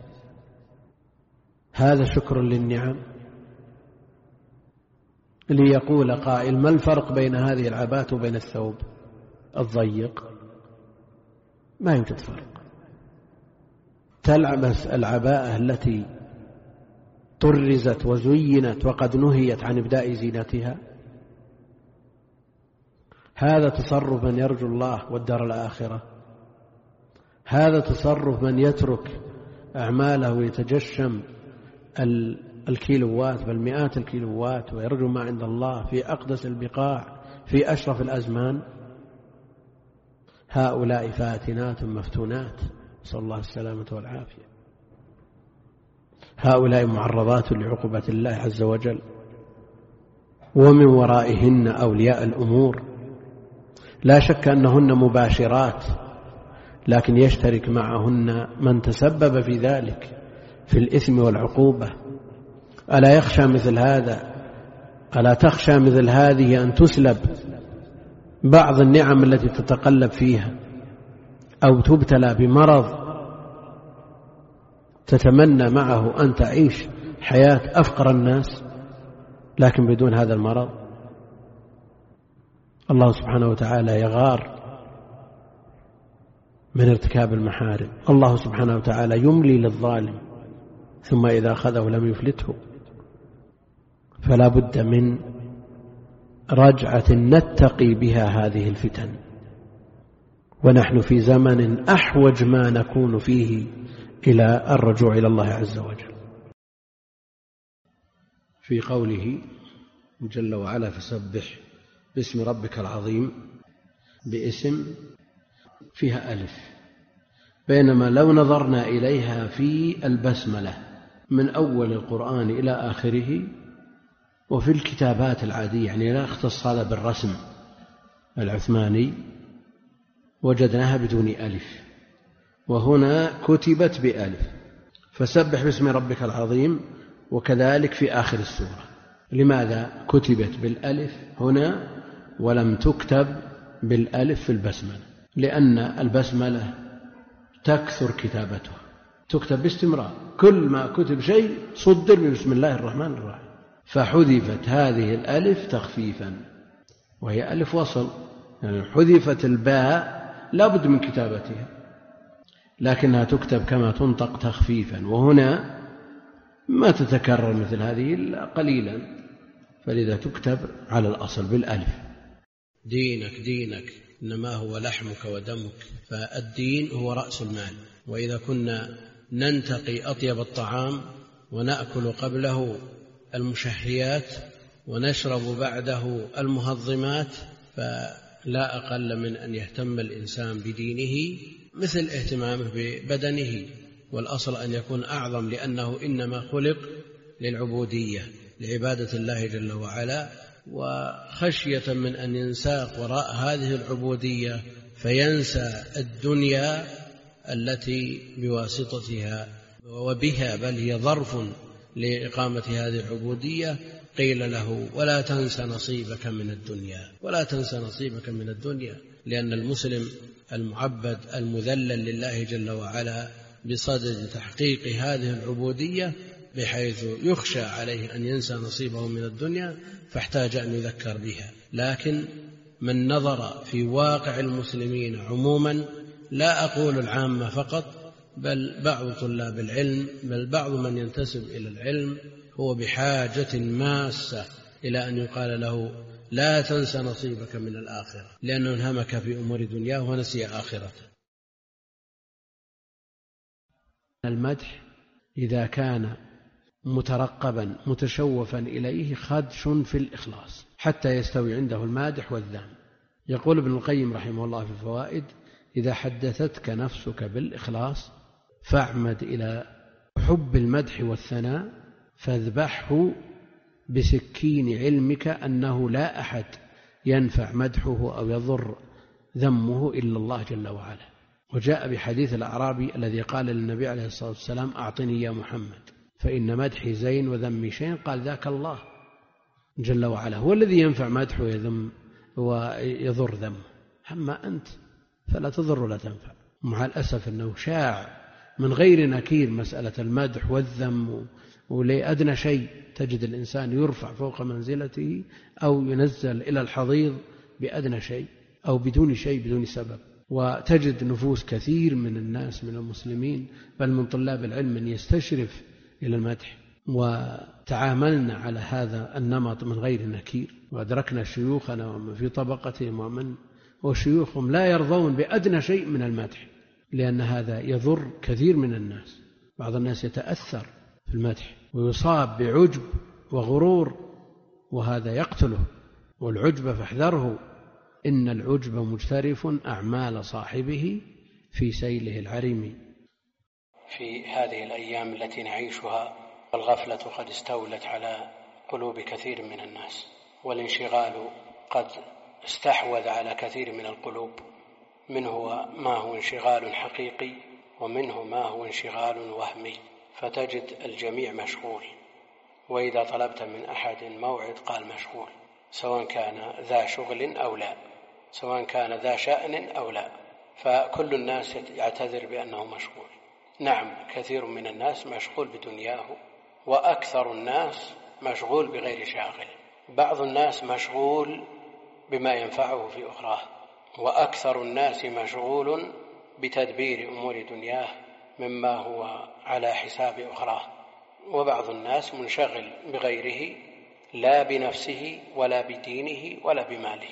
هذا شكر للنعم؟ ليقول قائل ما الفرق بين هذه العبات وبين الثوب الضيق؟ ما يوجد فرق. تلبس العباءة التي طرزت وزينت وقد نهيت عن إبداء زينتها، هذا تصرف من يرجو الله والدار الآخرة. هذا تصرف من يترك أعماله ويتجشم الكيلوات بل مئات الكيلوات ويرجو ما عند الله في أقدس البقاع في أشرف الأزمان. هؤلاء فاتنات مفتونات، نسأل الله السلامة والعافية. هؤلاء معرضات لعقوبة الله عز وجل، ومن ورائهن أولياء الأمور. لا شك أنهن مباشرات، لكن يشترك معهن من تسبب في ذلك في الإثم والعقوبة. ألا يخشى مثل هذا، ألا تخشى مثل هذه أن تسلب بعض النعم التي تتقلب فيها، أو تبتلى بمرض تتمنى معه أن تعيش حياة أفقر الناس لكن بدون هذا المرض؟ الله سبحانه وتعالى يغار من ارتكاب المحارم. الله سبحانه وتعالى يملي للظالم ثم إذا أخذه لم يفلته. فلا بد من رجعة نتقي بها هذه الفتن، ونحن في زمن أحوج ما نكون فيه إلى الرجوع إلى الله عز وجل. في قوله جل وعلا فسبح باسم ربك العظيم، باسم فيها ألف، بينما لو نظرنا إليها في البسملة من أول القرآن إلى آخره وفي الكتابات العادية، يعني لا اختص هذا بالرسم العثماني، وجدناها بدون ألف، وهنا كتبت بألف. فسبح باسم ربك العظيم، وكذلك في آخر السورة. لماذا كتبت بالألف هنا ولم تكتب بالألف في البسملة؟ لأن البسملة تكثر كتابتها، تكتب باستمرار، كل ما كتب شيء صدر بسم الله الرحمن الرحيم، فحذفت هذه الألف تخفيفا، وهي ألف وصل، يعني حذفت الباء لا بد من كتابتها، لكنها تكتب كما تنطق تخفيفا، وهنا ما تتكرر مثل هذه إلا قليلا، فلذا تكتب على الأصل بالألف. دينك دينك إنما هو لحمك ودمك، فالدين هو رأس المال. وإذا كنا ننتقي أطيب الطعام ونأكل قبله المشهيات ونشرب بعده المهضمات، فلا أقل من أن يهتم الإنسان بدينه مثل اهتمامه ببدنه، والأصل أن يكون أعظم، لأنه إنما خلق للعبودية لعبادة الله جل وعلا، وخشية من أن ينساق وراء هذه العبودية فينسى الدنيا التي بواسطتها وبها بل هي ظرف لإقامة هذه العبودية. قيل له ولا تنس نصيبك من الدنيا، ولا تنس نصيبك من الدنيا، لأن المسلم المعبد المذلل لله جل وعلا بصدد تحقيق هذه العبودية بحيث يخشى عليه أن ينسى نصيبه من الدنيا، فاحتاج أن يذكر بها. لكن من نظر في واقع المسلمين عموما، لا أقول العامة فقط، بل بعض طلاب العلم، بل بعض من ينتسب إلى العلم، هو بحاجة ماسة إلى أن يقال له لا تنسى نصيبك من الآخرة، لأنه انهمك في أمور دنياه ونسي آخرته. المدح إذا كان مترقبا متشوفا إليه خدش في الإخلاص حتى يستوي عنده المادح والذم. يقول ابن القيم رحمه الله في الفوائد: إذا حدثتك نفسك بالإخلاص فاعمد إلى حب المدح والثناء، فاذبحه بسكين علمك أنه لا أحد ينفع مدحه أو يضر ذمه إلا الله جل وعلا. وجاء بحديث الأعرابي الذي قال للنبي عليه الصلاة والسلام: أعطني يا محمد فإن مدحي زين وذمي شين. قال: ذاك الله جل وعلا هو الذي ينفع مدحه ويذم ويضر ذمه، أما أنت فلا تضر ولا تنفع. مع الأسف أنه شاع من غير نكير مسألة المدح والذم، ولأدنى شيء تجد الإنسان يرفع فوق منزلته أو ينزل إلى الحضيض بأدنى شيء أو بدون شيء بدون سبب. وتجد نفوس كثير من الناس من المسلمين بل من طلاب العلم من يستشرف إلى المدح، وتعاملنا على هذا النمط من غير نكير، وأدركنا شيوخنا ومن في طبقتهم ومن وشيوخهم لا يرضون بأدنى شيء من المدح، لأن هذا يضر كثير من الناس. بعض الناس يتأثر في المدح ويصاب بعجب وغرور، وهذا يقتله. والعجب فاحذره، إن العجب مجترف أعمال صاحبه في سيله العريم. في هذه الأيام التي نعيشها والغفلة قد استولت على قلوب كثير من الناس، والانشغال قد استحوذ على كثير من القلوب، منه ما هو انشغال حقيقي ومنه ما هو انشغال وهمي، فتجد الجميع مشغول، وإذا طلبت من أحد موعد قال مشغول، سواء كان ذا شغل أو لا، سواء كان ذا شأن أو لا، فكل الناس يعتذر بأنه مشغول. نعم، كثير من الناس مشغول بدنياه، وأكثر الناس مشغول بغير شاغل. بعض الناس مشغول بما ينفعه في أخراه، وأكثر الناس مشغول بتدبير أمور دنياه مما هو على حساب أخراه، وبعض الناس منشغل بغيره لا بنفسه ولا بدينه ولا بماله.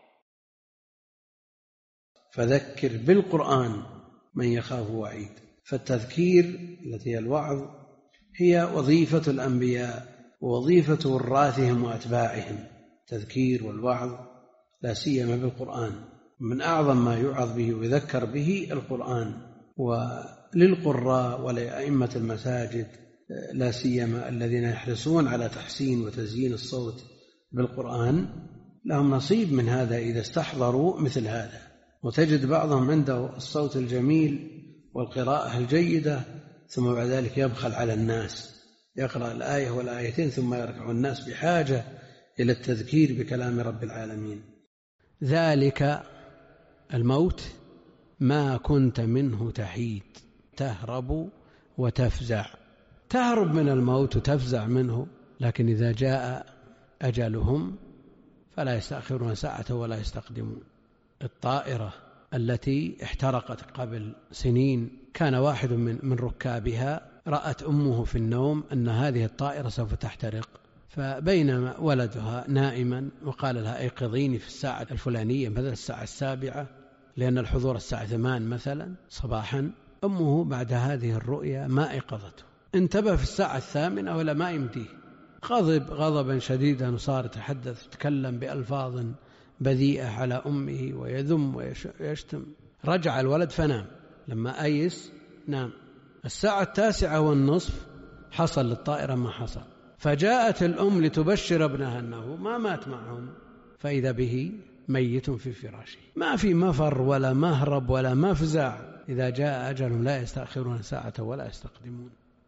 فذكر بالقرآن من يخاف وعيد. فالتذكير التي هي الوعظ هي وظيفة الأنبياء ووظيفة وراثهم وأتباعهم، تذكير والوعظ لا سيما بالقرآن. من أعظم ما يوعظ به ويذكر به القرآن، وللقراء ولأئمة المساجد لا سيما الذين يحرصون على تحسين وتزيين الصوت بالقرآن لهم نصيب من هذا إذا استحضروا مثل هذا. وتجد بعضهم عنده الصوت الجميل والقراءة الجيدة ثم بعد ذلك يبخل على الناس، يقرأ الآية والآيتين ثم يركع الناس، بحاجة إلى التذكير بكلام رب العالمين. ذلك الموت ما كنت منه تحيد، تهرب وتفزع. تهرب من الموت وتفزع منه، لكن إذا جاء أجلهم فلا يستأخرون ساعة ولا يستقدمون. الطائرة التي احترقت قبل سنين، كان واحد من من ركابها رأت أمه في النوم أن هذه الطائرة سوف تحترق، فبينما ولدها نائما وقال لها أيقظيني في الساعة الفلانية مثلا الساعة السابعة، لأن الحضور الساعة ثمان مثلا صباحا، أمه بعد هذه الرؤيا ما أيقظته، انتبه في الساعة الثامنة ولا ما يمديه، غضب غضبا شديدا وصار يتحدث يتكلم بألفاظ بذيئة على أمه ويذم ويشتم. رجع الولد فنام، لما أيس نام. الساعة التاسعة والنصف حصل للطائرة ما حصل، فجاءت الأم لتبشر ابنها أنه ما مات معهم، فإذا به ميت في فراشه، ما في مفر ولا مهرب ولا مفزع. إذا جاء أجلهم لا يستأخرون ساعة ولا يستقدمون.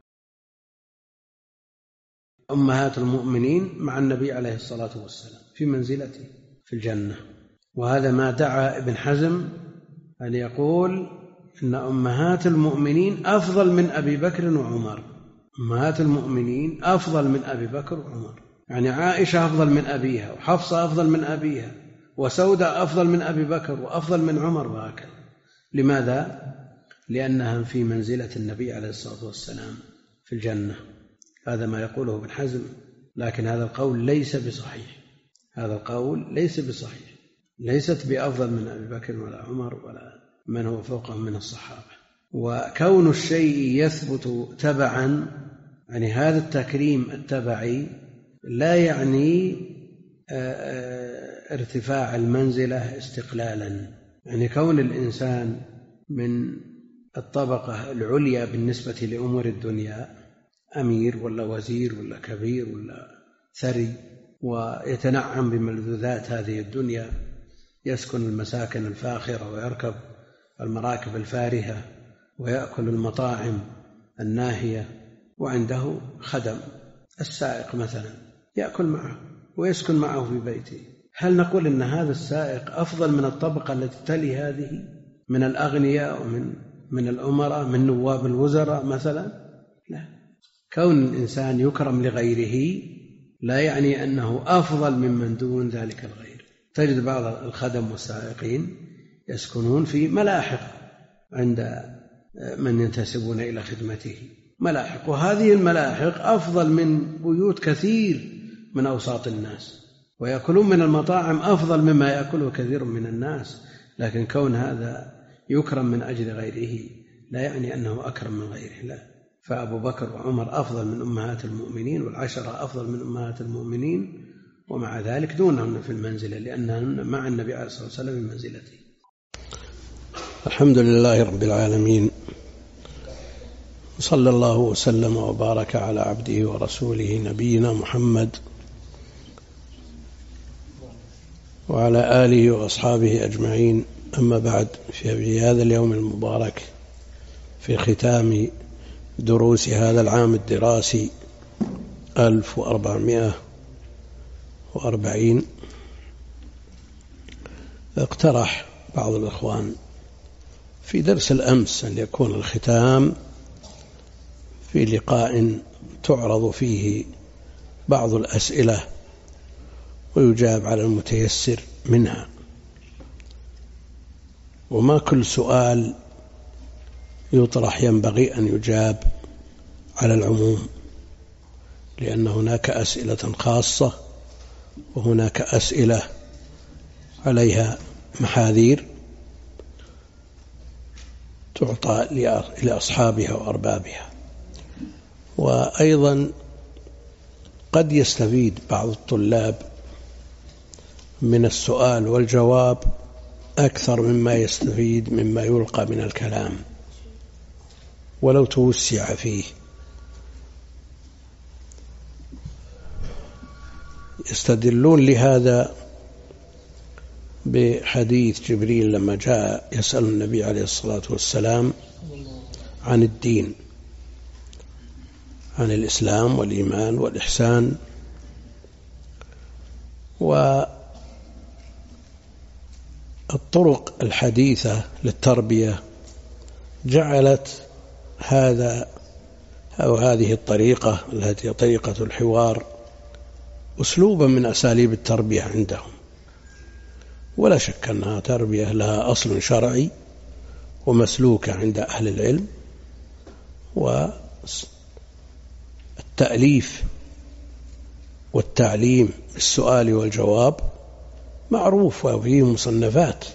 أمهات المؤمنين مع النبي عليه الصلاة والسلام في منزلته في الجنة، وهذا ما دعا ابن حزم أن يقول إن أمهات المؤمنين أفضل من أبي بكر وعمر. أمهات المؤمنين أفضل من أبي بكر وعمر، يعني عائشة أفضل من أبيها، وحفصة أفضل من أبيها، وسودة أفضل من أبي بكر وأفضل من عمر، وهكذا. لماذا؟ لأنها في منزلة النبي عليه الصلاة والسلام في الجنة. هذا ما يقوله ابن حزم، لكن هذا القول ليس بصحيح. هذا القول ليس بصحيح، ليست بأفضل من أبي بكر ولا عمر ولا من هو فوقهم من الصحابة. وكون الشيء يثبت تبعا، يعني هذا التكريم التبعي لا يعني ارتفاع المنزلة استقلالا. يعني كون الإنسان من الطبقة العليا بالنسبة لأمور الدنيا، أمير ولا وزير ولا كبير ولا ثري، ويتنعم بملذوذات هذه الدنيا، يسكن المساكن الفاخرة ويركب المراكب الفارهة ويأكل المطاعم الناهية، وعنده خدم السائق مثلا يأكل معه ويسكن معه في بيته، هل نقول إن هذا السائق أفضل من الطبقة التي تلي هذه من الأغنياء ومن من الأمراء من نواب الوزراء مثلا؟ لا. كون الإنسان يكرم لغيره لا يعني أنه أفضل ممن دون ذلك الغير. تجد بعض الخدم والسائقين يسكنون في ملاحق عند من ينتسبون إلى خدمته، ملاحق، وهذه الملاحق أفضل من بيوت كثير من أوساط الناس، ويأكلون من المطاعم أفضل مما يأكله كثير من الناس. لكن كون هذا يكرم من أجل غيره لا يعني أنه أكرم من غيره، لا. فأبو بكر وعمر أفضل من أمهات المؤمنين، والعشرة أفضل من أمهات المؤمنين، ومع ذلك دونهم في المنزلة، لأنهم مع النبي عليه الصلاة والسلام في منزلته. الحمد لله رب العالمين، صلى الله وسلم وبارك على عبده ورسوله نبينا محمد وعلى آله وأصحابه أجمعين. أما بعد، في هذا اليوم المبارك في ختام دروس هذا العام الدراسي ألف وأربعمائة وأربعين، اقترح بعض الإخوان في درس الأمس أن يكون الختام في لقاء تعرض فيه بعض الأسئلة ويجاب على المتيسر منها، وما كل سؤال يطرح ينبغي أن يجاب على العموم، لأن هناك أسئلة خاصة وهناك أسئلة عليها محاذير تعطى لأصحابها وأربابها. وأيضا قد يستفيد بعض الطلاب من السؤال والجواب أكثر مما يستفيد مما يلقى من الكلام ولو توسع فيه. يستدلون لهذا بحديث جبريل لما جاء يسأل النبي عليه الصلاة والسلام عن الدين، عن الإسلام والإيمان والإحسان، والطرق الحديثة للتربية جعلت هذا أو هذه الطريقة التي هي طريقة الحوار أسلوبا من أساليب التربية عندهم، ولا شك أنها تربية لها أصل شرعي ومسلوكة عند أهل العلم. والتأليف والتعليم بالسؤال والجواب معروف، وفيه مصنفات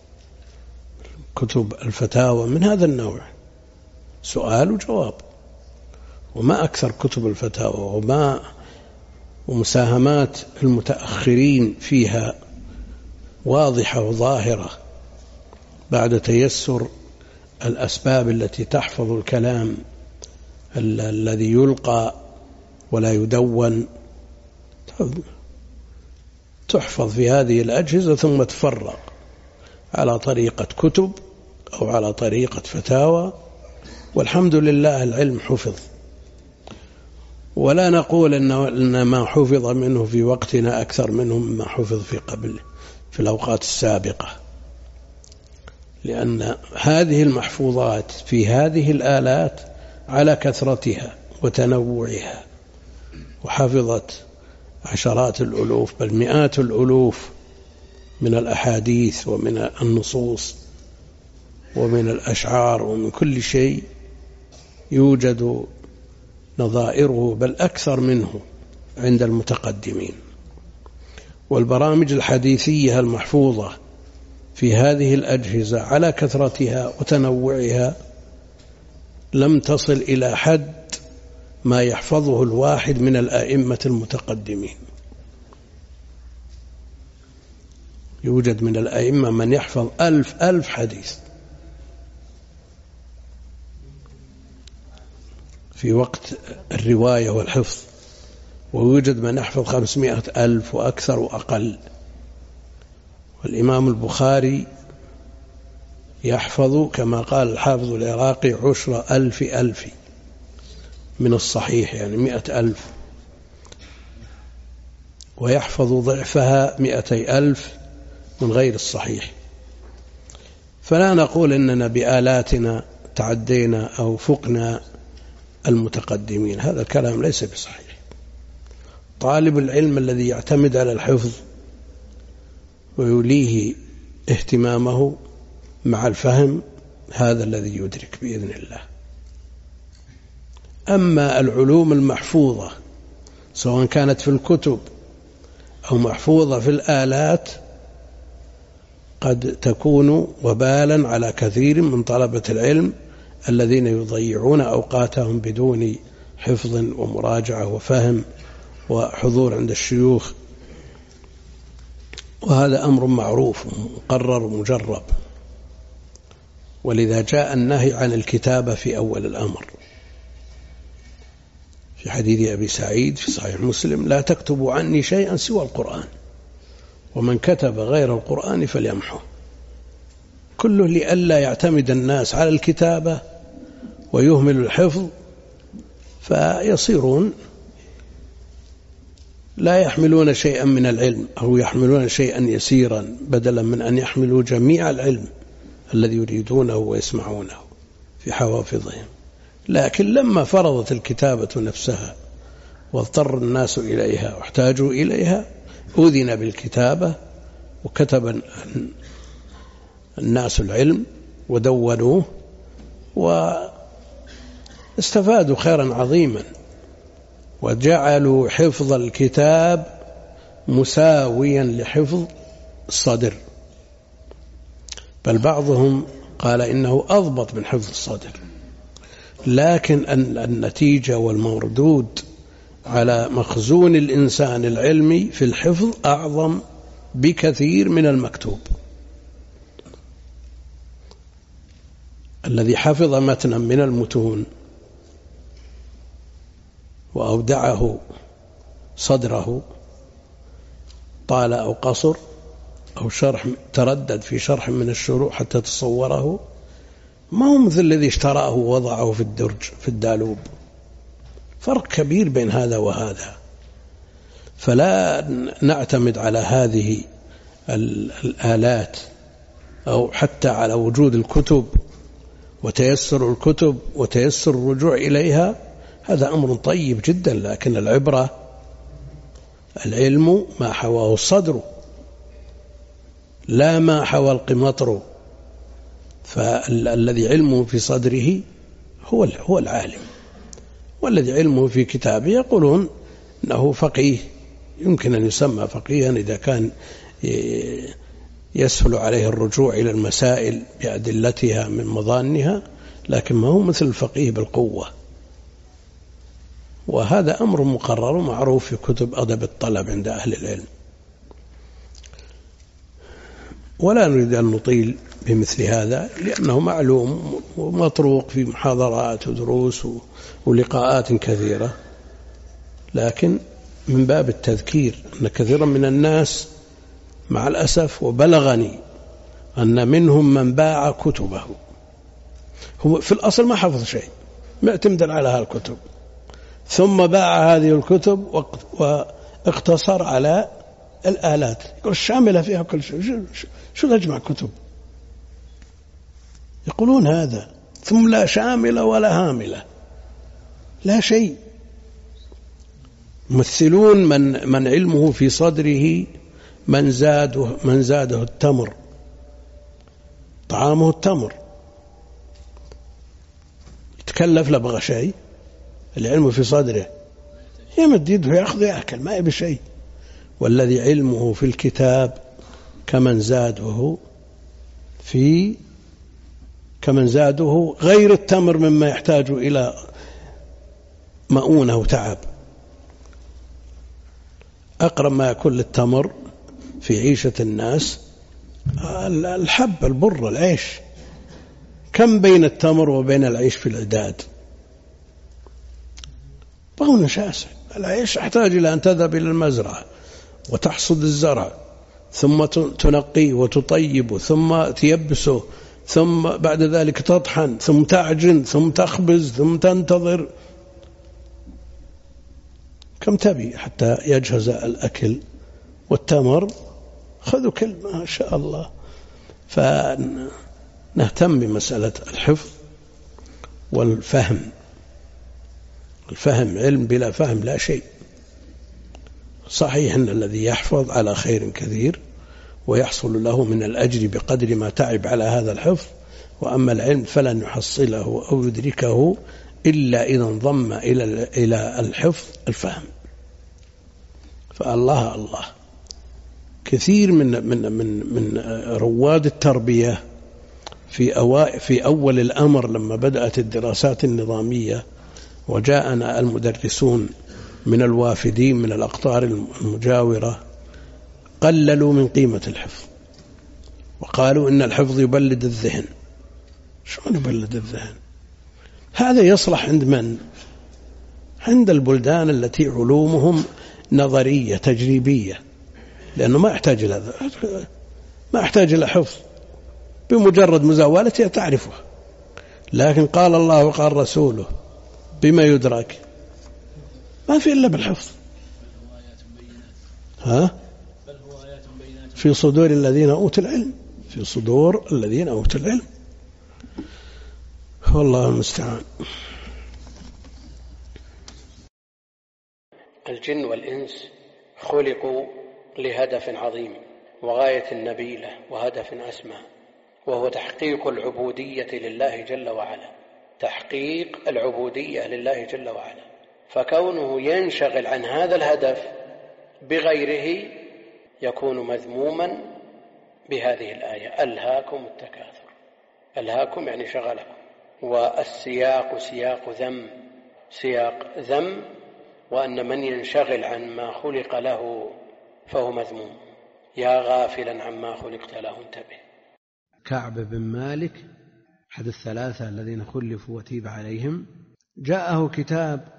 كتب الفتاوى من هذا النوع، سؤال وجواب. وما أكثر كتب الفتاوى وما ومساهمات المتأخرين فيها واضحة وظاهرة بعد تيسر الأسباب التي تحفظ الكلام الذي يلقى ولا يدون. تحفظ في هذه الأجهزة ثم تفرغ على طريقة كتب أو على طريقة فتاوى، والحمد لله العلم حفظ. ولا نقول إن ما حفظ منه في وقتنا أكثر منه مما حفظ في قبل في الأوقات السابقة، لأن هذه المحفوظات في هذه الآلات على كثرتها وتنوعها، وحفظت عشرات الألوف بل مئات الألوف من الأحاديث ومن النصوص ومن الأشعار ومن كل شيء يوجد نظائره بل أكثر منه عند المتقدمين. والبرامج الحديثية المحفوظة في هذه الأجهزة على كثرتها وتنوعها لم تصل إلى حد ما يحفظه الواحد من الأئمة المتقدمين. يوجد من الأئمة من يحفظ ألف ألف حديث في وقت الرواية والحفظ، ويوجد من يحفظ خمسمائة ألف وأكثر وأقل. والإمام البخاري يحفظ كما قال الحافظ العراقي عشر ألف ألف من الصحيح، يعني مئة ألف، ويحفظ ضعفها مئتي ألف من غير الصحيح. فلا نقول إننا بآلاتنا تعدينا أو فقنا المتقدمين، هذا الكلام ليس بصحيح. طالب العلم الذي يعتمد على الحفظ ويوليه اهتمامه مع الفهم هذا الذي يدرك بإذن الله. أما العلوم المحفوظة سواء كانت في الكتب أو محفوظة في الآلات قد تكون وبالا على كثير من طلبة العلم الذين يضيعون أوقاتهم بدون حفظ ومراجعة وفهم وحضور عند الشيوخ، وهذا أمر معروف مقرر ومجرب. ولذا جاء النهي عن الكتابة في أول الأمر في حديث أبي سعيد في صحيح مسلم: لا تكتبوا عني شيئا سوى القرآن، ومن كتب غير القرآن فليمحه. كله لئلا يعتمد الناس على الكتابة ويهمل الحفظ فيصيرون لا يحملون شيئا من العلم أو يحملون شيئا يسيرا بدلا من أن يحملوا جميع العلم الذي يريدونه ويسمعونه في حوافظهم. لكن لما فرضت الكتابة نفسها واضطر الناس إليها واحتاجوا إليها أذن بالكتابة، وكتب الناس العلم ودونوه واستفادوا خيرا عظيما، وجعلوا حفظ الكتاب مساويا لحفظ الصدر، بل بعضهم قال إنه أضبط من حفظ الصدر. لكن النتيجة والمردود على مخزون الإنسان العلمي في الحفظ أعظم بكثير من المكتوب. الذي حفظ متنا من المتون وأودعه صدره طال أو قصر أو شرح تردد في شرح من الشروح حتى تصوره، ما هو مثل الذي اشتراه ووضعه في الدرج في الدالوب. فرق كبير بين هذا وهذا. فلا نعتمد على هذه الآلات أو حتى على وجود الكتب وتيسر الكتب وتيسر الرجوع إليها، هذا أمر طيب جدا. لكن العبرة العلم ما حواه الصدر لا ما حوى القمطر. فالذي علمه في صدره هو هو العالم، والذي علمه في كتابه يقولون أنه فقيه، يمكن أن يسمى فقيها إذا كان يسهل عليه الرجوع إلى المسائل بأدلتها من مظانها، لكن ما هو مثل الفقيه بالقوة. وهذا أمر مقرر ومعروف في كتب أدب الطلب عند أهل العلم. ولا نريد أن نطيل بمثل هذا لأنه معلوم ومطروق في محاضرات ودروس ولقاءات كثيرة، لكن من باب التذكير أن كثيرا من الناس مع الأسف وبلغني أن منهم من باع كتبه، هو في الأصل ما حفظ شيء، معتمدا على هالكتب، ثم باع هذه الكتب واقتصر على الآلات، يقول الشاملة فيها كل شيء، شو نجمع كتب؟ يقولون هذا، ثم لا شاملة ولا هاملة، لا شيء. يمثلون من من علمه في صدره من زاده من زاده التمر، طعامه التمر، يتكلف لا بغى شيء، العلم في صدره يمد يده يأخذ يأكل ما يبي شيء. والذي علمه في الكتاب كمن زاده في كمن زاده غير التمر مما يحتاج إلى مؤونة وتعب. أقرب ما يكون للتمر في عيشة الناس الحب، البر، العيش. كم بين التمر وبين العيش في العداد؟ بون شاسع. العيش يحتاج إلى أن تذهب إلى المزرعة وتحصد الزرع، ثم تنقيه وتطيبه، ثم تيبسه، ثم بعد ذلك تطحن، ثم تعجن، ثم تخبز، ثم تنتظر. كم تبي حتى يجهز الأكل؟ والتمر خذوا كل ما شاء الله. فنهتم بمسألة الحفظ والفهم. الفهم علم، بلا فهم لا شيء. صحيح أن الذي يحفظ على خير كثير ويحصل له من الأجر بقدر ما تعب على هذا الحفظ، وأما العلم فلن يحصله أو يدركه إلا إذا انضم إلى إلى الحفظ الفهم. فالله الله كثير من من من من رواد التربية في أوائل في أول الأمر لما بدأت الدراسات النظامية وجاءنا المدرسون من الوافدين من الأقطار المجاورة، قللوا من قيمة الحفظ وقالوا إن الحفظ يبلد الذهن. شلون يبلد الذهن؟ هذا يصلح عند من؟ عند البلدان التي علومهم نظرية تجريبية، لأنه ما يحتاج إلى ما يحتاج إلى حفظ، بمجرد مزاولتها تعرفها. لكن قال الله وقال رسوله بما يدرك؟ ما في إلا بالحفظ. ها؟ في صدور الذين أوتوا العلم، في صدور الذين أوتوا العلم. والله المستعان. الجن والإنس خلقوا لهدف عظيم وغاية نبيلة وهدف أسمى، وهو تحقيق العبودية لله جل وعلا، تحقيق العبودية لله جل وعلا. فكونه ينشغل عن هذا الهدف بغيره يكون مذموما بهذه الآية: ألهاكم التكاثر. ألهاكم يعني شغلكم، والسياق سياق ذم، سياق ذم، وأن من ينشغل عن ما خلق له فهو مذموم. يا غافلا عما خلقت له انتبه. كعب بن مالك أحد الثلاثة الذين خلفوا وتيب عليهم، جاءه كتاب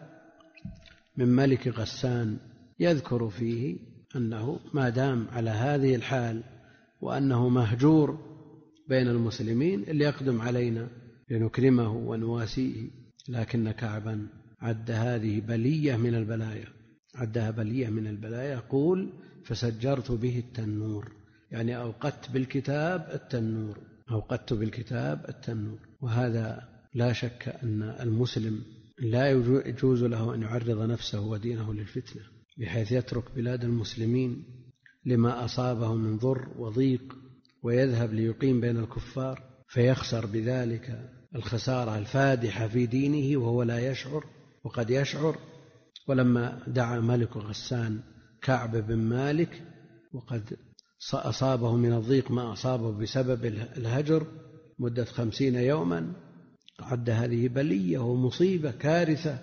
من ملك غسان يذكر فيه أنه ما دام على هذه الحال وأنه مهجور بين المسلمين اللي يقدم علينا لنكرمه ونواسيه. لكن كعبا عد هذه بلية من البلايا، عدها بلية من البلايا. يقول: فسجرت به التنور، يعني أوقدت بالكتاب التنور، أوقدت بالكتاب التنور. وهذا لا شك أن المسلم لا يجوز له أن يعرض نفسه ودينه للفتنة، بحيث يترك بلاد المسلمين لما أصابه من ضر وضيق ويذهب ليقيم بين الكفار، فيخسر بذلك الخسارة الفادحة في دينه وهو لا يشعر، وقد يشعر. ولما دعا ملك غسان كعب بن مالك وقد أصابه من الضيق ما أصابه بسبب الهجر مدة خمسين يوما، عد هذه بلية ومصيبة كارثة،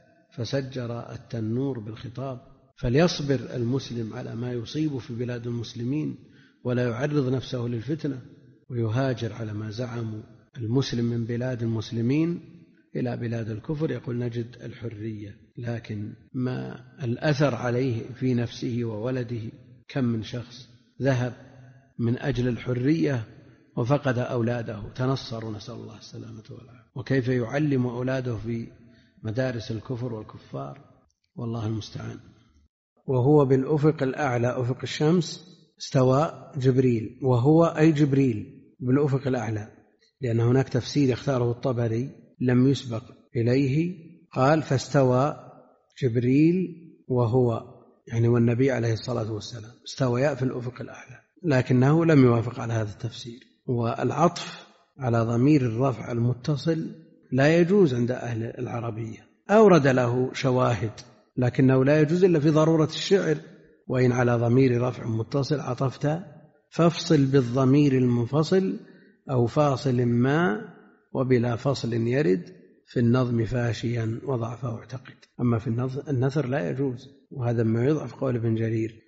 فسجر التنور بالخطاب. فليصبر المسلم على ما يصيب في بلاد المسلمين ولا يعرض نفسه للفتنة ويهاجر على ما زعموا المسلم من بلاد المسلمين إلى بلاد الكفر، يقول نجد الحرية. لكن ما الأثر عليه في نفسه وولده، كم من شخص ذهب من أجل الحرية وفقد أولاده، تنصروا، نسأل الله السلامة والعافية، وكيف يعلم أولاده في مدارس الكفر والكفار، والله المستعان. وهو بالأفق الأعلى أفق الشمس استوى جبريل، وهو أي جبريل بالأفق الأعلى، لأن هناك تفسير اختاره الطبري لم يسبق إليه، قال فاستوى جبريل وهو يعني والنبي عليه الصلاة والسلام استويا في الأفق الأعلى، لكنه لم يوافق على هذا التفسير. والعطف على ضمير الرفع المتصل لا يجوز عند أهل العربية، أورد له شواهد لكنه لا يجوز إلا في ضرورة الشعر. وإن على ضمير رفع متصل عطفت فافصل بالضمير المنفصل أو فاصل ما وبلا فصل يرد في النظم فاشيا وضعفه اعتقد. أما في النثر لا يجوز، وهذا ما يضعف قول ابن جرير.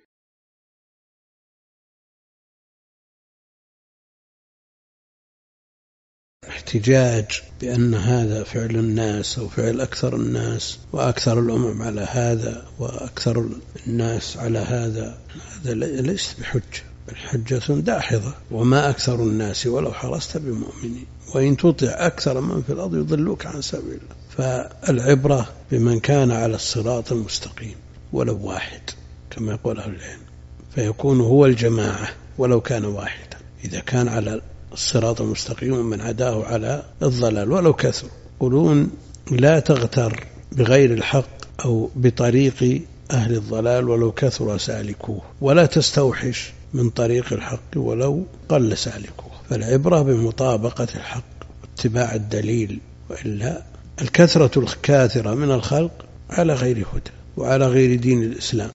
احتجاج بأن هذا فعل الناس أو فعل أكثر الناس وأكثر الأمم على هذا وأكثر الناس على هذا، هذا ليس بحجة، الحجة داحضة. وما أكثر الناس ولو حرصت بمؤمنين وإن تطع أكثر من في الأرض يضلوك عن سبيل الله. فالعبرة بمن كان على الصراط المستقيم ولو واحد كما يقول أهل العلم، فيكون هو الجماعة ولو كان واحدا، إذا كان على الصراط المستقيم من عداه على الضلال ولو كثر. يقولون لا تغتر بغير الحق أو بطريق أهل الضلال ولو كثر سالكوه، ولا تستوحش من طريق الحق ولو قل سالكوه. فالعبرة بمطابقة الحق واتباع الدليل، وإلا الكثرة الكاثرة من الخلق على غير هدى وعلى غير دين الإسلام.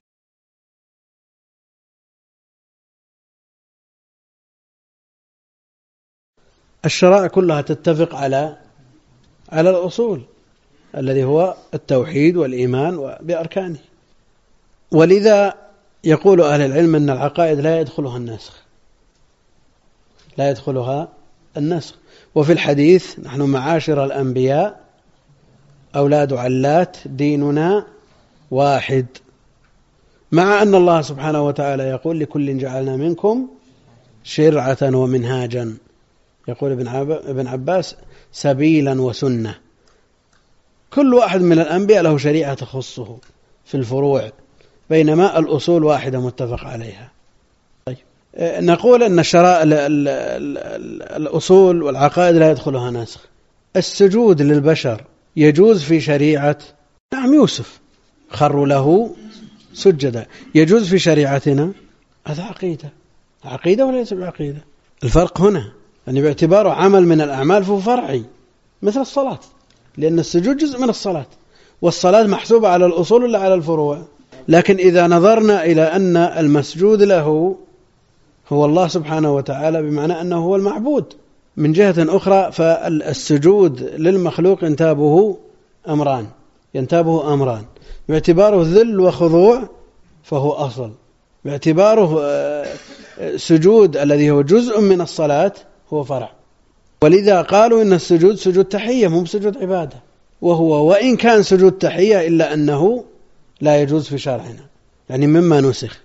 الشرائع كلها تتفق على على الأصول الذي هو التوحيد والإيمان بأركانه، ولذا يقول أهل العلم أن العقائد لا يدخلها النسخ، لا يدخلها النسخ. وفي الحديث نحن معاشر الأنبياء أولاد علات ديننا واحد، مع أن الله سبحانه وتعالى يقول لكل جعلنا منكم شرعة ومنهاجا، يقول ابن عباس سبيلا وسنة. كل واحد من الأنبياء له شريعة تخصه في الفروع، بينما الأصول واحدة متفق عليها. طيب. نقول أن الشرائع الأصول والعقائد لا يدخلها نسخ. السجود للبشر يجوز في شريعة نعم يوسف خروا له سجدا، يجوز في شريعتنا، هذا عقيدة، عقيدة وليس بعقيدة. الفرق هنا يعني باعتباره عمل من الأعمال فهو فرعي مثل الصلاة، لأن السجود جزء من الصلاة، والصلاة محسوبة على الأصول ولا على الفروع. لكن إذا نظرنا إلى أن المسجود له هو الله سبحانه وتعالى بمعنى أنه هو المعبود، من جهة أخرى فالسجود للمخلوق ينتابه أمران ينتابه أمران باعتباره ذل وخضوع فهو أصل، باعتباره سجود الذي هو جزء من الصلاة هو فرع. ولذا قالوا إن السجود سجود تحية مو سجود عبادة، وهو وإن كان سجود تحية إلا أنه لا يجوز في شرعنا، يعني مما نسخ.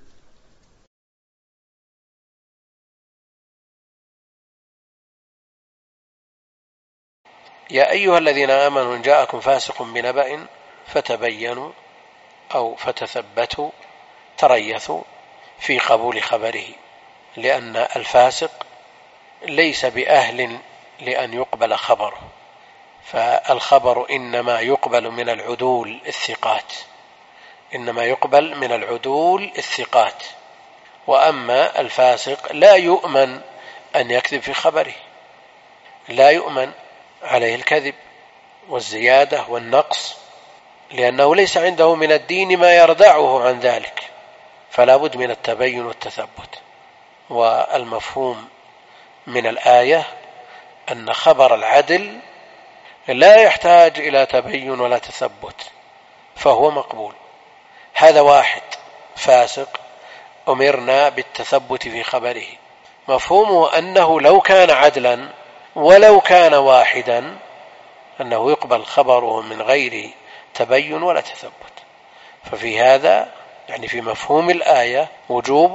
يا أيها الذين آمنوا إن جاءكم فاسق بنبأ فتبينوا أو فتثبتوا تريثوا في قبول خبره، لأن الفاسق ليس بأهل لأن يقبل خبره، فالخبر إنما يقبل من العدول الثقات إنما يقبل من العدول الثقات وأما الفاسق لا يؤمن أن يكذب في خبره، لا يؤمن عليه الكذب والزيادة والنقص، لأنه ليس عنده من الدين ما يردعه عن ذلك، فلا بد من التبين والتثبت. والمفهوم من الآية أن خبر العدل لا يحتاج إلى تبين ولا تثبت فهو مقبول. هذا واحد فاسق أمرنا بالتثبت في خبره، مفهومه أنه لو كان عدلا ولو كان واحدا أنه يقبل خبره من غير تبين ولا تثبت. ففي هذا يعني في مفهوم الآية وجوب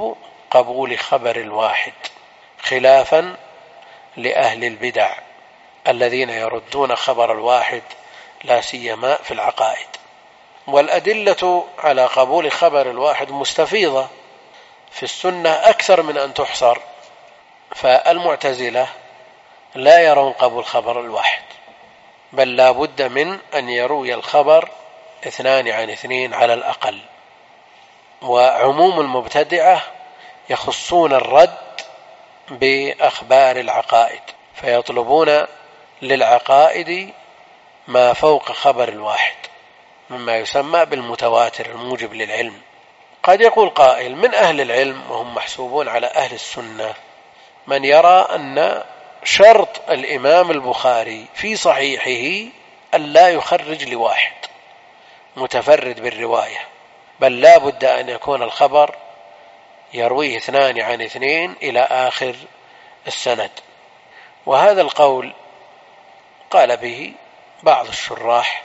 قبول خبر الواحد، خلافا لأهل البدع الذين يردون خبر الواحد لا سيما في العقائد. والأدلة على قبول خبر الواحد مستفيضة في السنة أكثر من أن تحصر، فالمعتزلة لا يرون قبول خبر الواحد، بل لا بد من أن يروي الخبر اثنان عن اثنين على الأقل. وعموم المبتدعة يخصون الرد بأخبار العقائد، فيطلبون للعقائد ما فوق خبر الواحد مما يسمى بالمتواتر الموجب للعلم. قد يقول قائل من أهل العلم وهم محسوبون على أهل السنة من يرى أن شرط الإمام البخاري في صحيحه ألا يخرج لواحد متفرد بالرواية، بل لا بد أن يكون الخبر يرويه اثنان عن اثنين إلى آخر السند. وهذا القول قال به بعض الشراح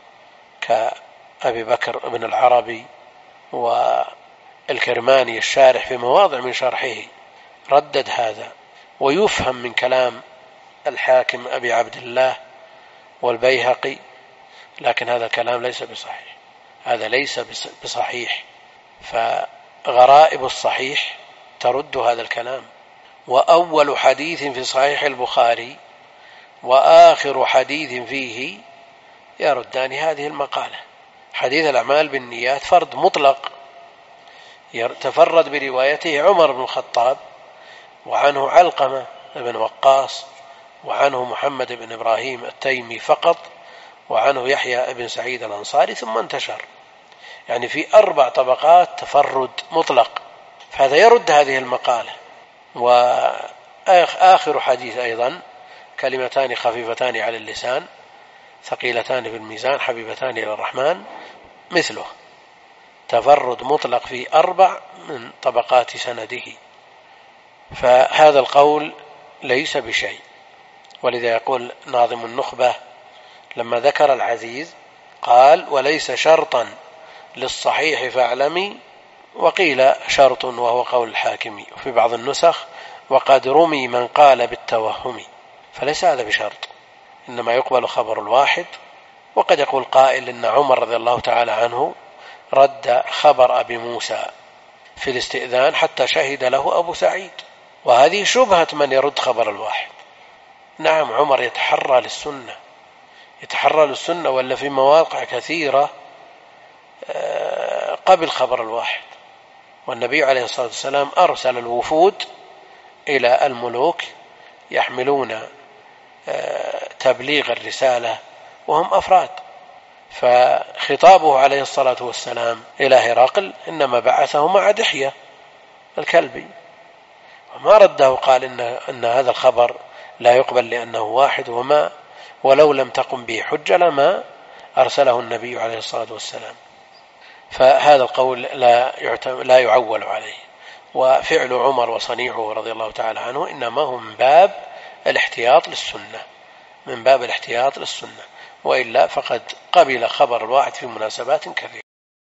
كأبي بكر بن العربي والكرماني الشارح في مواضع من شرحه ردد هذا، ويفهم من كلام الحاكم أبي عبد الله والبيهقي، لكن هذا الكلام ليس بصحيح، هذا ليس بصحيح، فغرائب الصحيح ترد هذا الكلام. وأول حديث في صحيح البخاري وآخر حديث فيه يردان هذه المقالة. حديث الأعمال بالنيات فرد مطلق تفرد بروايته عمر بن الخطاب، وعنه علقمة بن وقاص، وعنه محمد بن إبراهيم التيمي فقط، وعنه يحيى بن سعيد الأنصاري، ثم انتشر، يعني في أربع طبقات تفرد مطلق، فهذا يرد هذه المقالة. وآخر حديث أيضا كلمتان خفيفتان على اللسان ثقيلتان في الميزان حبيبتان إلى الرحمن مثله، تفرد مطلق في أربع من طبقات سنده، فهذا القول ليس بشيء. ولذا يقول ناظم النخبة لما ذكر العزيز قال وليس شرطا للصحيح فاعلمي، وقيل شرط وهو قول الحاكمي، وفي بعض النسخ وقد رمي من قال بالتوهم، فليس هذا بشرط، إنما يقبل خبر الواحد. وقد يقول قائل إن عمر رضي الله تعالى عنه رد خبر أبي موسى في الاستئذان حتى شهد له أبو سعيد، وهذه شبهة من يرد خبر الواحد. نعم عمر يتحرى للسنة يتحرى للسنة ولا في مواقع كثيرة قبل خبر الواحد، والنبي عليه الصلاة والسلام أرسل الوفود إلى الملوك يحملون تبليغ الرسالة وهم أفراد، فخطابه عليه الصلاة والسلام إلى هرقل إنما بعثه مع دحية الكلبي، وما رده قال إن, إن هذا الخبر لا يقبل لأنه واحد، وما ولو لم تقم به حجة لما أرسله النبي عليه الصلاة والسلام. فهذا القول لا, لا يعول عليه. وفعل عمر وصنيعه رضي الله تعالى عنه إنما هو من باب الاحتياط للسنة من باب الاحتياط للسنة وإلا فقد قبل خبر الواحد في مناسبات كثيرة.